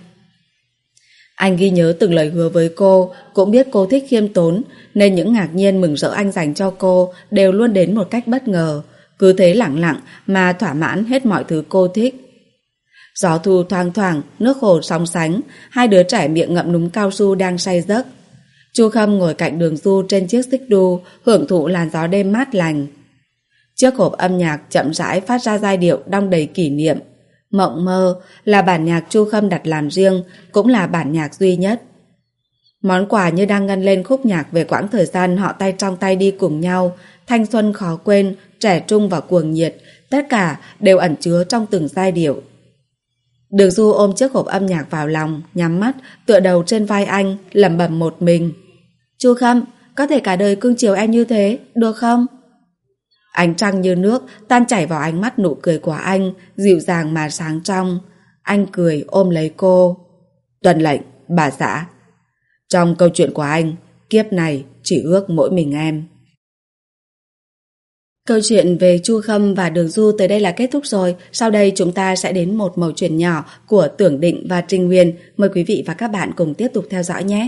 A: Anh ghi nhớ từng lời hứa với cô, cũng biết cô thích khiêm tốn, nên những ngạc nhiên mừng rỡ anh dành cho cô đều luôn đến một cách bất ngờ. Cứ thế lẳng lặng mà thỏa mãn hết mọi thứ cô thích. Gió thu thoang thoảng, nước hồ sóng sánh, hai đứa trẻ miệng ngậm núm cao su đang say giấc. Chu Khâm ngồi cạnh Đường Du trên chiếc xích đu, hưởng thụ làn gió đêm mát lành. Chiếc hộp âm nhạc chậm rãi phát ra giai điệu đong đầy kỷ niệm. Mộng mơ là bản nhạc Chu Khâm đặt làm riêng, cũng là bản nhạc duy nhất. Món quà như đang ngân lên khúc nhạc về quãng thời gian họ tay trong tay đi cùng nhau, thanh xuân khó quên, trẻ trung và cuồng nhiệt, tất cả đều ẩn chứa trong từng giai điệu. Đường Du ôm chiếc hộp âm nhạc vào lòng, nhắm mắt, tựa đầu trên vai anh, lẩm bẩm một mình. Chu Khâm, có thể cả đời cưng chiều em như thế, được không? Ánh trăng như nước tan chảy vào ánh mắt, nụ cười của anh dịu dàng mà sáng trong. Anh cười ôm lấy cô. Tuân lệnh, bà xã. Trong câu chuyện của anh, kiếp này chỉ ước mỗi mình em. Câu chuyện về Chu Khâm và Đường Du tới đây là kết thúc rồi. Sau đây chúng ta sẽ đến một mẩu chuyện nhỏ của Tưởng Định và Trình Huyền. Mời quý vị và các bạn cùng tiếp tục theo dõi nhé.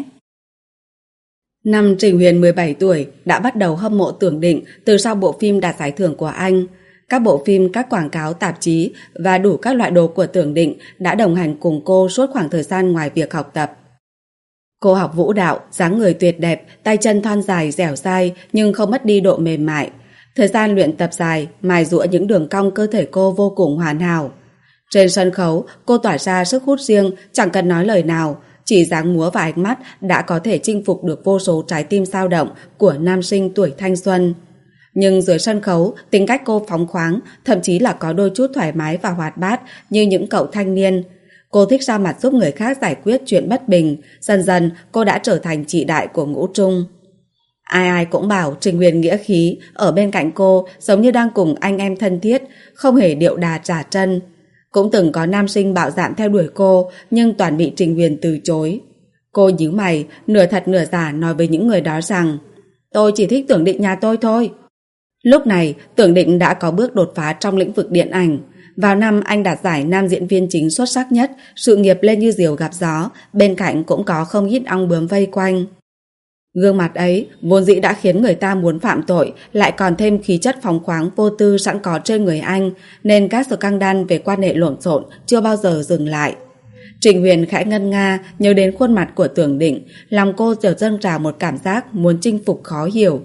A: Năm Trình Huyền mười bảy tuổi đã bắt đầu hâm mộ Tưởng Định từ sau bộ phim đạt giải thưởng của anh. Các bộ phim, các quảng cáo, tạp chí và đủ các loại đồ của Tưởng Định đã đồng hành cùng cô suốt khoảng thời gian ngoài việc học tập. Cô học vũ đạo, dáng người tuyệt đẹp, tay chân thon dài, dẻo dai nhưng không mất đi độ mềm mại. Thời gian luyện tập dài, mài giũa những đường cong cơ thể cô vô cùng hoàn hảo. Trên sân khấu, cô tỏa ra sức hút riêng, chẳng cần nói lời nào, chỉ dáng múa và ánh mắt đã có thể chinh phục được vô số trái tim dao động của nam sinh tuổi thanh xuân. Nhưng dưới sân khấu, tính cách cô phóng khoáng, thậm chí là có đôi chút thoải mái và hoạt bát như những cậu thanh niên. Cô thích ra mặt giúp người khác giải quyết chuyện bất bình, dần dần cô đã trở thành chị đại của ngũ trung. Ai ai cũng bảo Trình Huyền nghĩa khí, ở bên cạnh cô giống như đang cùng anh em thân thiết, không hề điệu đà trả chân. Cũng từng có nam sinh bạo dạn theo đuổi cô, nhưng toàn bị Trình Huyền từ chối. Cô nhíu mày, nửa thật nửa giả nói với những người đó rằng tôi chỉ thích Tưởng Định nhà tôi thôi. Lúc này, Tưởng Định đã có bước đột phá trong lĩnh vực điện ảnh. Vào năm anh đạt giải nam diễn viên chính xuất sắc nhất, sự nghiệp lên như diều gặp gió, bên cạnh cũng có không ít ong bướm vây quanh. Gương mặt ấy vốn dĩ đã khiến người ta muốn phạm tội, lại còn thêm khí chất phóng khoáng vô tư sẵn có trên người anh, nên các scandal về quan hệ lộn xộn chưa bao giờ dừng lại. Trình Huyền khẽ ngân nga nhớ đến khuôn mặt của Tưởng Định, lòng cô chợt dâng trào một cảm giác muốn chinh phục khó hiểu.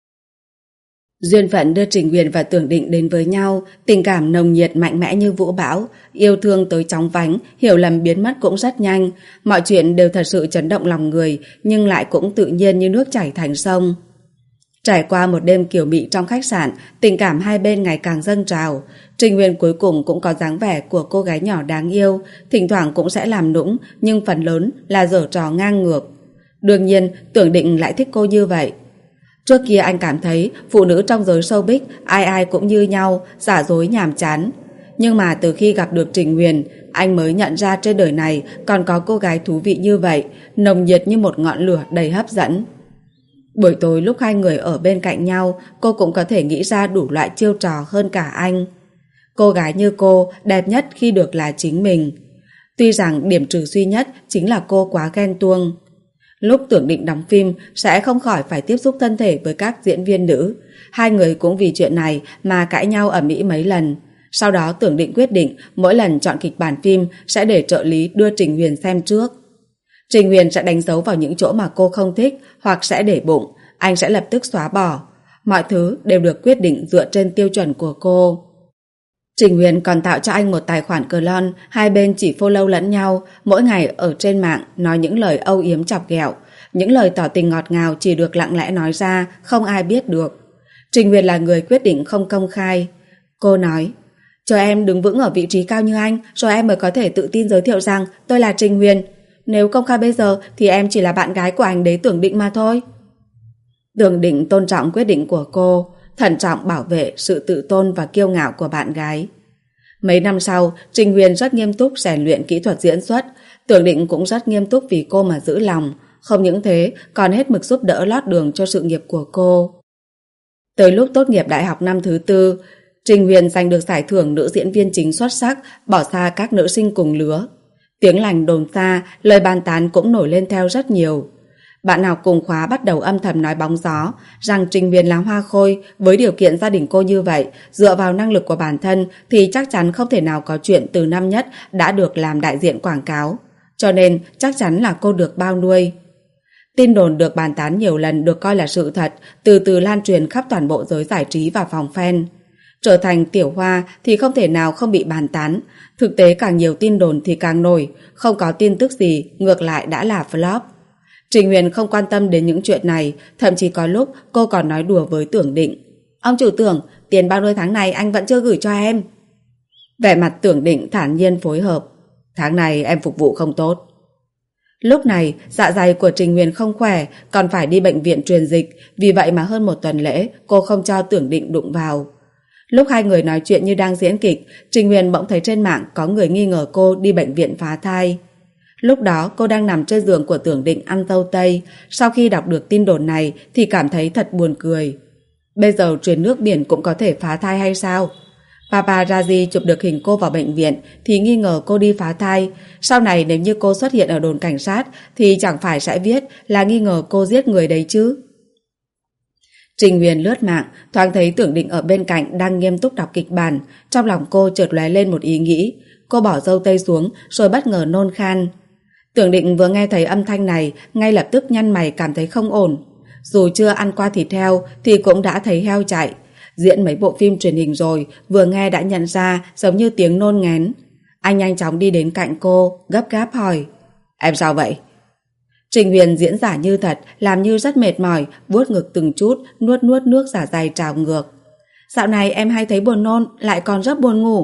A: Duyên phận đưa Trình Huyền và Tưởng Định đến với nhau, tình cảm nồng nhiệt mạnh mẽ như vũ bão, yêu thương tới chóng vánh, hiểu lầm biến mất cũng rất nhanh, mọi chuyện đều thật sự chấn động lòng người, nhưng lại cũng tự nhiên như nước chảy thành sông. Trải qua một đêm kiểu mị trong khách sạn, tình cảm hai bên ngày càng dâng trào. Trình Huyền cuối cùng cũng có dáng vẻ của cô gái nhỏ đáng yêu, thỉnh thoảng cũng sẽ làm nũng, nhưng phần lớn là giở trò ngang ngược. Đương nhiên, Tưởng Định lại thích cô như vậy. Trước kia anh cảm thấy phụ nữ trong giới showbiz ai ai cũng như nhau, giả dối nhàm chán. Nhưng mà từ khi gặp được Trình Huyền, anh mới nhận ra trên đời này còn có cô gái thú vị như vậy, nồng nhiệt như một ngọn lửa đầy hấp dẫn. Buổi tối lúc hai người ở bên cạnh nhau, cô cũng có thể nghĩ ra đủ loại chiêu trò hơn cả anh. Cô gái như cô đẹp nhất khi được là chính mình. Tuy rằng điểm trừ duy nhất chính là cô quá ghen tuông. Lúc Tưởng Định đóng phim sẽ không khỏi phải tiếp xúc thân thể với các diễn viên nữ. Hai người cũng vì chuyện này mà cãi nhau ầm ĩ mấy lần. Sau đó Tưởng Định quyết định mỗi lần chọn kịch bản phim sẽ để trợ lý đưa Trình Huyền xem trước. Trình Huyền sẽ đánh dấu vào những chỗ mà cô không thích hoặc sẽ để bụng, anh sẽ lập tức xóa bỏ. Mọi thứ đều được quyết định dựa trên tiêu chuẩn của cô. Trình Huyền còn tạo cho anh một tài khoản Clone, hai bên chỉ follow lẫn nhau, mỗi ngày ở trên mạng nói những lời âu yếm chọc ghẹo, những lời tỏ tình ngọt ngào chỉ được lặng lẽ nói ra, không ai biết được. Trình Huyền là người quyết định không công khai. Cô nói, chờ em đứng vững ở vị trí cao như anh, rồi em mới có thể tự tin giới thiệu rằng tôi là Trình Huyền. Nếu công khai bây giờ thì em chỉ là bạn gái của anh đế Tưởng Định mà thôi. Tưởng Định tôn trọng quyết định của cô, thận trọng bảo vệ sự tự tôn và kiêu ngạo của bạn gái. Mấy năm sau, Trình Huyền rất nghiêm túc rèn luyện kỹ thuật diễn xuất, Tưởng Định cũng rất nghiêm túc vì cô mà giữ lòng, không những thế còn hết mực giúp đỡ lót đường cho sự nghiệp của cô. Tới lúc tốt nghiệp đại học năm thứ tư, Trình Huyền giành được giải thưởng nữ diễn viên chính xuất sắc, bỏ xa các nữ sinh cùng lứa. Tiếng lành đồn xa, lời bàn tán cũng nổi lên theo rất nhiều. Bạn nào cùng khóa bắt đầu âm thầm nói bóng gió rằng Trình Huyền là hoa khôi, với điều kiện gia đình cô như vậy, dựa vào năng lực của bản thân thì chắc chắn không thể nào có chuyện từ năm nhất đã được làm đại diện quảng cáo. Cho nên chắc chắn là cô được bao nuôi. Tin đồn được bàn tán nhiều lần được coi là sự thật, từ từ lan truyền khắp toàn bộ giới giải trí và phòng fan. Trở thành tiểu hoa thì không thể nào không bị bàn tán. Thực tế càng nhiều tin đồn thì càng nổi, không có tin tức gì, ngược lại đã là flop. Trình Huyền không quan tâm đến những chuyện này, thậm chí có lúc cô còn nói đùa với Tưởng Định. Ông chủ Tưởng, tiền bao nhiêu tháng này anh vẫn chưa gửi cho em. Vẻ mặt Tưởng Định thản nhiên phối hợp. Tháng này em phục vụ không tốt. Lúc này, dạ dày của Trình Huyền không khỏe, còn phải đi bệnh viện truyền dịch, vì vậy mà hơn một tuần lễ cô không cho Tưởng Định đụng vào. Lúc hai người nói chuyện như đang diễn kịch, Trình Huyền bỗng thấy trên mạng có người nghi ngờ cô đi bệnh viện phá thai. Lúc đó cô đang nằm trên giường của Tưởng Định ăn dâu tây, sau khi đọc được tin đồn này thì cảm thấy thật buồn cười. Bây giờ truyền nước biển cũng có thể phá thai hay sao? Paparazzi chụp được hình cô vào bệnh viện thì nghi ngờ cô đi phá thai. Sau này nếu như cô xuất hiện ở đồn cảnh sát thì chẳng phải sẽ viết là nghi ngờ cô giết người đấy chứ. Trình Huyền lướt mạng, thoáng thấy Tưởng Định ở bên cạnh đang nghiêm túc đọc kịch bản. Trong lòng cô chợt lóe lên một ý nghĩ. Cô bỏ dâu tây xuống rồi bất ngờ nôn khan. Tưởng Định vừa nghe thấy âm thanh này, ngay lập tức nhăn mày cảm thấy không ổn. Dù chưa ăn qua thịt heo thì cũng đã thấy heo chạy. Diễn mấy bộ phim truyền hình rồi, vừa nghe đã nhận ra giống như tiếng nôn ngén. Anh nhanh chóng đi đến cạnh cô, gấp gáp hỏi: Em sao vậy? Trình Huyền diễn giả như thật, làm như rất mệt mỏi, vuốt ngực từng chút, nuốt nuốt nước dạ dày trào ngược. Dạo này em hay thấy buồn nôn, lại còn rất buồn ngủ.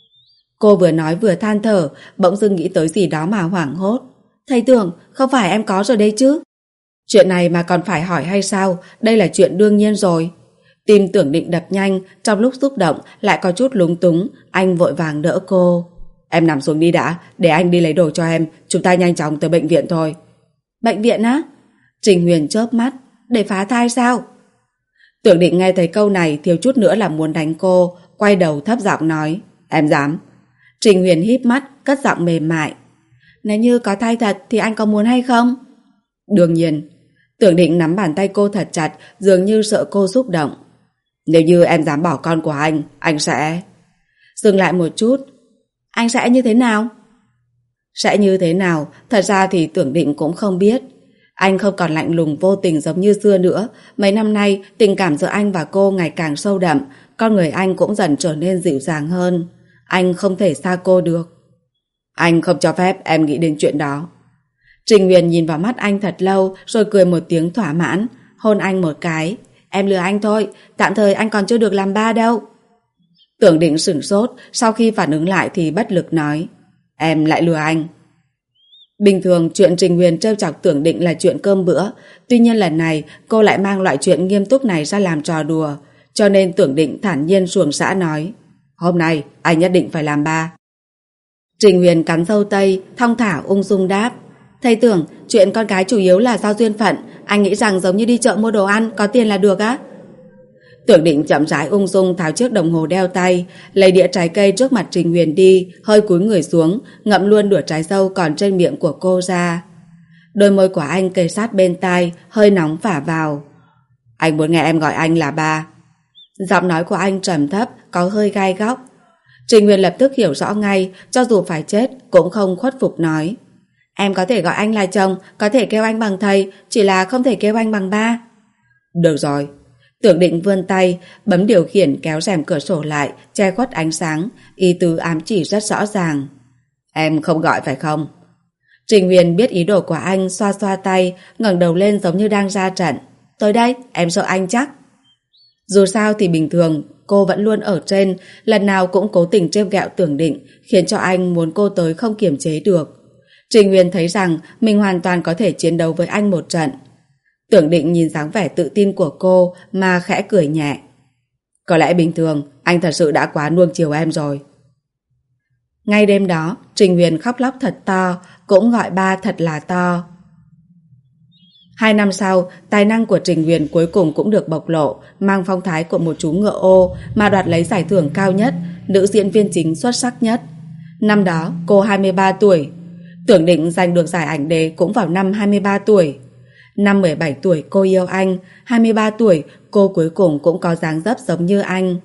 A: Cô vừa nói vừa than thở, bỗng dưng nghĩ tới gì đó mà hoảng hốt. Thầy Tưởng, không phải em có rồi đấy chứ? Chuyện này mà còn phải hỏi hay sao? Đây là chuyện đương nhiên rồi. Tim Tưởng Định đập nhanh, trong lúc xúc động lại có chút lúng túng, anh vội vàng đỡ cô. Em nằm xuống đi đã, để anh đi lấy đồ cho em, chúng ta nhanh chóng tới bệnh viện thôi. Bệnh viện á? Trình Huyền chớp mắt, để phá thai sao? Tưởng Định nghe thấy câu này thiếu chút nữa là muốn đánh cô, quay đầu thấp giọng nói: Em dám? Trình Huyền híp mắt, cất giọng mềm mại: Nếu như có thai thật thì anh có muốn hay không? Đương nhiên. Tưởng Định nắm bàn tay cô thật chặt, dường như sợ cô xúc động. Nếu như em dám bỏ con của anh, anh sẽ... Dừng lại một chút. Anh sẽ như thế nào? Sẽ như thế nào? Thật ra thì Tưởng Định cũng không biết. Anh không còn lạnh lùng vô tình giống như xưa nữa. Mấy năm nay, tình cảm giữa anh và cô ngày càng sâu đậm. Con người anh cũng dần trở nên dịu dàng hơn. Anh không thể xa cô được. Anh không cho phép em nghĩ đến chuyện đó. Trình Huyền nhìn vào mắt anh thật lâu, rồi cười một tiếng thỏa mãn, hôn anh một cái. Em lừa anh thôi, tạm thời anh còn chưa được làm ba đâu. Tưởng Định sửng sốt, sau khi phản ứng lại thì bất lực nói: Em lại lừa anh. Bình thường chuyện Trình Huyền trêu chọc Tưởng Định là chuyện cơm bữa, tuy nhiên lần này cô lại mang loại chuyện nghiêm túc này ra làm trò đùa, cho nên Tưởng Định thản nhiên suồng sã nói: Hôm nay anh nhất định phải làm ba. Trình Huyền cắn dâu tây, thong thả ung dung đáp: Thầy Tưởng, chuyện con cái chủ yếu là do duyên phận, anh nghĩ rằng giống như đi chợ mua đồ ăn, có tiền là được á? Tưởng Định chậm rãi ung dung tháo chiếc đồng hồ đeo tay, lấy đĩa trái cây trước mặt Trình Huyền đi, hơi cúi người xuống, ngậm luôn đũa trái dâu còn trên miệng của cô ra. Đôi môi của anh kề sát bên tai, hơi nóng phả vào. Anh muốn nghe em gọi anh là ba. Giọng nói của anh trầm thấp, có hơi gai góc. Trình Huyền lập tức hiểu rõ ngay, cho dù phải chết cũng không khuất phục nói: Em có thể gọi anh là chồng, có thể kêu anh bằng thầy, chỉ là không thể kêu anh bằng ba. Được rồi. Tưởng Định vươn tay, bấm điều khiển kéo rèm cửa sổ lại, che khuất ánh sáng, ý tứ ám chỉ rất rõ ràng. Em không gọi phải không? Trình Huyền biết ý đồ của anh, xoa xoa tay, ngẩng đầu lên giống như đang ra trận. Tới đây, em sợ anh chắc. Dù sao thì bình thường, cô vẫn luôn ở trên, lần nào cũng cố tình trêu ghẹo Tưởng Định, khiến cho anh muốn cô tới không kiềm chế được. Trình Huyền thấy rằng mình hoàn toàn có thể chiến đấu với anh một trận. Tưởng Định nhìn dáng vẻ tự tin của cô mà khẽ cười nhẹ. Có lẽ bình thường anh thật sự đã quá nuông chiều em rồi. Ngay đêm đó, Trình Huyền khóc lóc thật to, cũng gọi ba thật là to. Hai năm sau, tài năng của Trình Huyền cuối cùng cũng được bộc lộ, mang phong thái của một chú ngựa ô mà đoạt lấy giải thưởng cao nhất, nữ diễn viên chính xuất sắc nhất. Năm đó, cô hai mươi ba tuổi. Tưởng Định giành được giải ảnh đế cũng vào năm hai mươi ba tuổi. Năm mười bảy tuổi cô yêu anh, hai mươi ba tuổi cô cuối cùng cũng có dáng dấp giống như anh.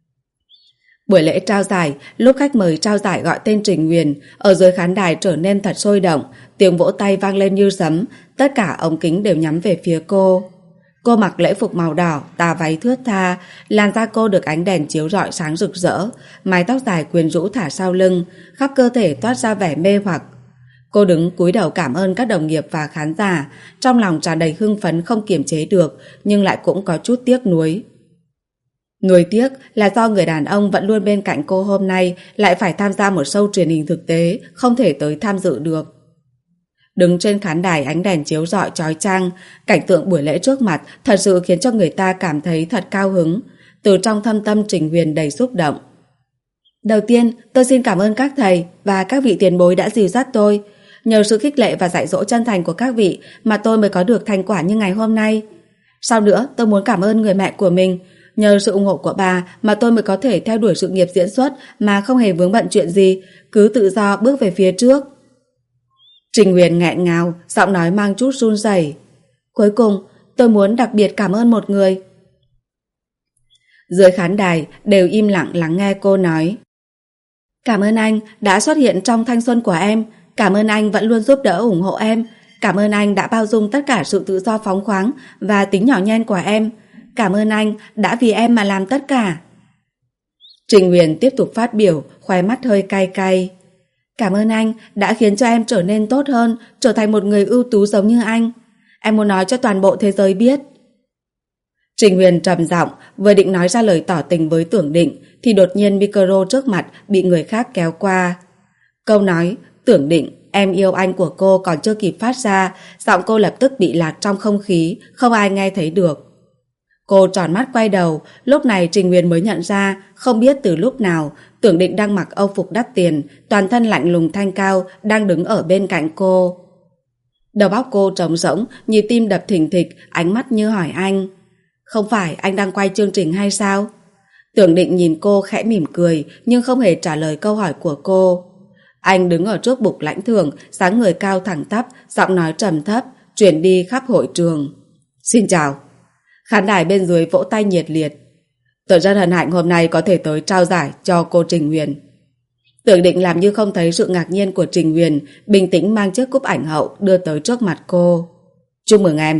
A: Buổi lễ trao giải, lúc khách mời trao giải gọi tên Trình Huyền, ở dưới khán đài trở nên thật sôi động, tiếng vỗ tay vang lên như sấm, tất cả ống kính đều nhắm về phía cô. Cô mặc lễ phục màu đỏ, tà váy thướt tha, làn da cô được ánh đèn chiếu rọi sáng rực rỡ, mái tóc dài quyến rũ thả sau lưng, khắp cơ thể toát ra vẻ mê hoặc. Cô đứng cúi đầu cảm ơn các đồng nghiệp và khán giả, trong lòng tràn đầy hưng phấn không kiềm chế được, nhưng lại cũng có chút tiếc nuối. Nuối tiếc là do người đàn ông vẫn luôn bên cạnh cô hôm nay lại phải tham gia một show truyền hình thực tế, không thể tới tham dự được. Đứng trên khán đài ánh đèn chiếu rọi chói chang, cảnh tượng buổi lễ trước mặt thật sự khiến cho người ta cảm thấy thật cao hứng. Từ trong thâm tâm Trình Huyền đầy xúc động. Đầu tiên, tôi xin cảm ơn các thầy và các vị tiền bối đã dìu dắt tôi. Nhờ sự khích lệ và dạy dỗ chân thành của các vị mà tôi mới có được thành quả như ngày hôm nay. Sau nữa, tôi muốn cảm ơn người mẹ của mình. Nhờ sự ủng hộ của bà mà tôi mới có thể theo đuổi sự nghiệp diễn xuất mà không hề vướng bận chuyện gì, cứ tự do bước về phía trước. Trình Huyền nghẹn ngào, giọng nói mang chút run rẩy. Cuối cùng, tôi muốn đặc biệt cảm ơn một người. Dưới khán đài đều im lặng lắng nghe cô nói. Cảm ơn anh đã xuất hiện trong thanh xuân của em. Cảm ơn anh vẫn luôn giúp đỡ ủng hộ em. Cảm ơn anh đã bao dung tất cả sự tự do phóng khoáng và tính nhỏ nhen của em. Cảm ơn anh đã vì em mà làm tất cả. Trình Huyền tiếp tục phát biểu, khóe mắt hơi cay cay. Cảm ơn anh đã khiến cho em trở nên tốt hơn, trở thành một người ưu tú giống như anh. Em muốn nói cho toàn bộ thế giới biết. Trình Huyền trầm giọng, vừa định nói ra lời tỏ tình với Tưởng Định thì đột nhiên micro trước mặt bị người khác kéo qua. Câu nói Tưởng Định, em yêu anh của cô còn chưa kịp phát ra, giọng cô lập tức bị lạc trong không khí, không ai nghe thấy được. Cô tròn mắt quay đầu, lúc này Trình Huyền mới nhận ra, không biết từ lúc nào, Tưởng Định đang mặc âu phục đắt tiền, toàn thân lạnh lùng thanh cao, đang đứng ở bên cạnh cô. Đầu óc cô trống rỗng, nhịp tim đập thình thịch, ánh mắt như hỏi anh. Không phải anh đang quay chương trình hay sao? Tưởng Định nhìn cô khẽ mỉm cười, nhưng không hề trả lời câu hỏi của cô. Anh đứng ở trước bục lãnh thưởng, dáng người cao thẳng tắp, giọng nói trầm thấp, truyền đi khắp hội trường. Xin chào. Khán đài bên dưới vỗ tay nhiệt liệt. Tôi rất hân hạnh hôm nay có thể tới trao giải cho cô Trình Huyền. Tưởng Định làm như không thấy sự ngạc nhiên của Trình Huyền, bình tĩnh mang chiếc cúp ảnh hậu đưa tới trước mặt cô. Chúc mừng em.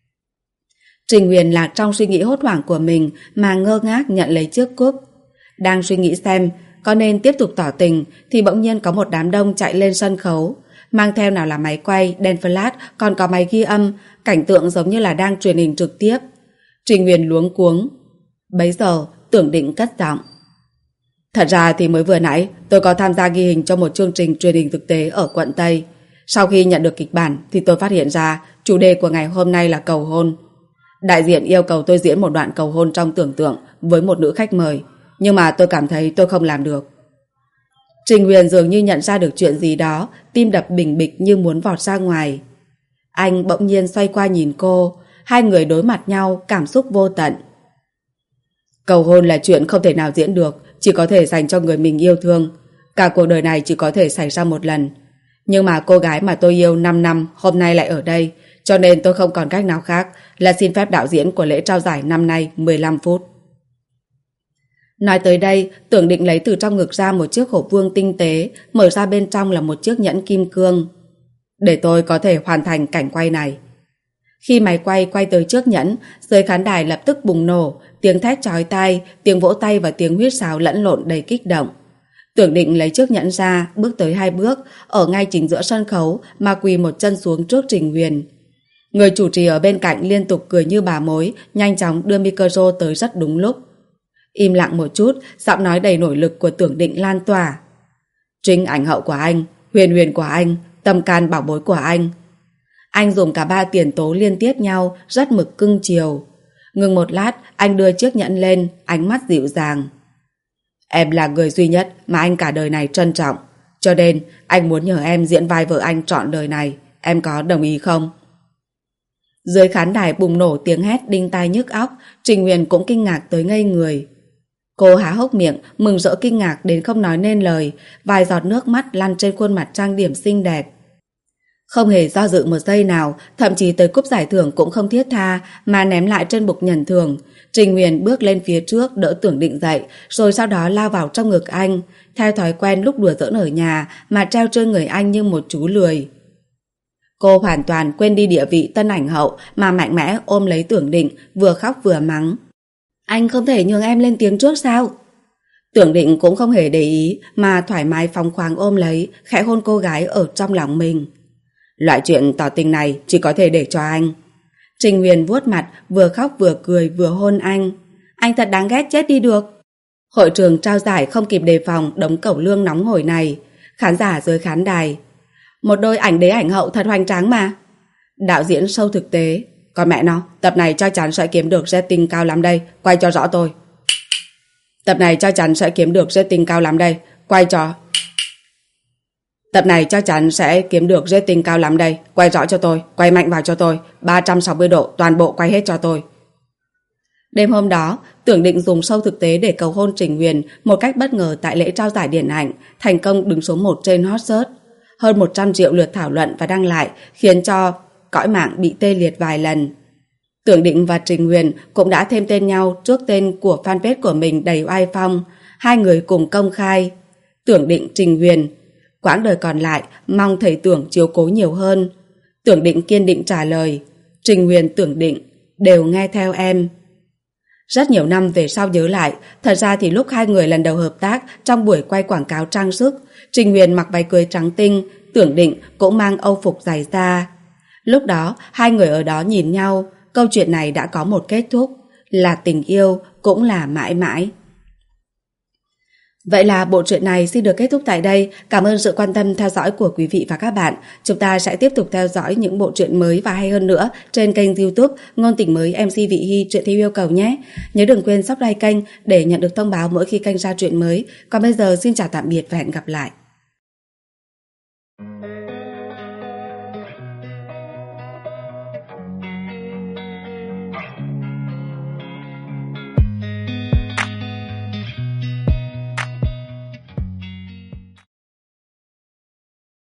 A: Trình Huyền lạc trong suy nghĩ hốt hoảng của mình mà ngơ ngác nhận lấy chiếc cúp. Đang suy nghĩ xem có nên tiếp tục tỏ tình thì bỗng nhiên có một đám đông chạy lên sân khấu, mang theo nào là máy quay, đèn flash, còn có máy ghi âm, cảnh tượng giống như là đang truyền hình trực tiếp. Trình Huyền luống cuống. Bấy giờ Tưởng Định cất giọng. Thật ra thì mới vừa nãy tôi có tham gia ghi hình cho một chương trình truyền hình thực tế ở quận Tây. Sau khi nhận được kịch bản thì tôi phát hiện ra chủ đề của ngày hôm nay là cầu hôn. Đại diện yêu cầu tôi diễn một đoạn cầu hôn trong tưởng tượng với một nữ khách mời, nhưng mà tôi cảm thấy tôi không làm được. Trình Huyền dường như nhận ra được chuyện gì đó, tim đập bình bịch như muốn vọt ra ngoài. Anh bỗng nhiên xoay qua nhìn cô, hai người đối mặt nhau, cảm xúc vô tận. Cầu hôn là chuyện không thể nào diễn được, chỉ có thể dành cho người mình yêu thương. Cả cuộc đời này chỉ có thể xảy ra một lần. Nhưng mà cô gái mà tôi yêu năm năm hôm nay lại ở đây, cho nên tôi không còn cách nào khác là xin phép đạo diễn của lễ trao giải năm nay mười lăm phút. Nói tới đây, Tưởng Định lấy từ trong ngực ra một chiếc hộp vuông tinh tế, mở ra bên trong là một chiếc nhẫn kim cương. Để tôi có thể hoàn thành cảnh quay này. Khi máy quay quay tới chiếc nhẫn, dưới khán đài lập tức bùng nổ, tiếng thét chói tai, tiếng vỗ tay và tiếng huýt sáo lẫn lộn đầy kích động. Tưởng Định lấy chiếc nhẫn ra, bước tới hai bước, ở ngay chính giữa sân khấu mà quỳ một chân xuống trước Trình Huyền. Người chủ trì ở bên cạnh liên tục cười như bà mối, nhanh chóng đưa micro tới rất đúng lúc. Im lặng một chút, giọng nói đầy nổi lực của Tưởng Định lan tỏa. Trinh ảnh hậu của anh, Huyền Huyền của anh, tâm can bảo bối của anh. Anh dùng cả ba tiền tố liên tiếp nhau, rất mực cưng chiều. Ngừng một lát, anh đưa chiếc nhẫn lên, ánh mắt dịu dàng. Em là người duy nhất mà anh cả đời này trân trọng, cho nên anh muốn nhờ em diễn vai vợ anh trọn đời này. Em có đồng ý không? Dưới khán đài bùng nổ tiếng hét đinh tai nhức óc, Trình Huyền cũng kinh ngạc tới ngây người. Cô há hốc miệng, mừng rỡ kinh ngạc đến không nói nên lời, vài giọt nước mắt lăn trên khuôn mặt trang điểm xinh đẹp. Không hề do dự một giây nào, thậm chí tới cúp giải thưởng cũng không thiết tha mà ném lại trên bục nhận thưởng. Trình Huyền bước lên phía trước đỡ Tưởng Định dậy, rồi sau đó lao vào trong ngực anh, theo thói quen lúc đùa giỡn ở nhà mà treo trên người anh như một chú lười. Cô hoàn toàn quên đi địa vị tân ảnh hậu mà mạnh mẽ ôm lấy Tưởng Định, vừa khóc vừa mắng. Anh không thể nhường em lên tiếng trước sao? Tưởng Định cũng không hề để ý mà thoải mái phóng khoáng ôm lấy, khẽ hôn cô gái ở trong lòng mình. Loại chuyện tỏ tình này chỉ có thể để cho anh. Trình Huyền vuốt mặt, vừa khóc vừa cười vừa hôn anh. Anh thật đáng ghét chết đi được. Hội trường trao giải không kịp đề phòng đống cẩu lương nóng hổi này. Khán giả dưới khán đài. Một đôi ảnh đế ảnh hậu thật hoành tráng mà. Đạo diễn show thực tế. Còn mẹ nó, tập này chắc chắn sẽ kiếm được rating cao lắm đây. Quay cho rõ tôi. Tập này chắc chắn sẽ kiếm được rating cao lắm đây. Quay cho. Tập này chắc chắn sẽ kiếm được rating cao lắm đây. Quay rõ cho tôi, quay mạnh vào cho tôi, ba trăm sáu mươi độ toàn bộ quay hết cho tôi. Đêm hôm đó, Tưởng Định dùng show thực tế để cầu hôn Trình Huyền một cách bất ngờ tại lễ trao giải điện ảnh, thành công đứng số một trên hot search. Hơn một trăm triệu lượt thảo luận và đăng lại khiến cho cõi mạng bị tê liệt vài lần. Tưởng Định và Trình Huyền cũng đã thêm tên nhau trước tên của fanpage của mình đầy oai phong. Hai người cùng công khai Tưởng Định Trình Huyền. Quãng đời còn lại mong thầy Tưởng chiếu cố nhiều hơn. Tưởng Định kiên định trả lời, Trình Huyền Tưởng Định đều nghe theo em. Rất nhiều năm về sau nhớ lại, thật ra thì lúc hai người lần đầu hợp tác trong buổi quay quảng cáo trang sức, Trình Huyền mặc váy cưới trắng tinh, Tưởng Định cũng mang âu phục dài da. Lúc đó, hai người ở đó nhìn nhau, câu chuyện này đã có một kết thúc, là tình yêu cũng là mãi mãi. Vậy là bộ truyện này xin được kết thúc tại đây. Cảm ơn sự quan tâm theo dõi của quý vị và các bạn. Chúng ta sẽ tiếp tục theo dõi những bộ truyện mới và hay hơn nữa trên kênh YouTube Ngôn Tình Mới em xê Vị Hy truyện theo yêu cầu nhé. Nhớ đừng quên subscribe kênh để nhận được thông báo mỗi khi kênh ra truyện mới. Còn bây giờ xin chào tạm biệt và hẹn gặp lại.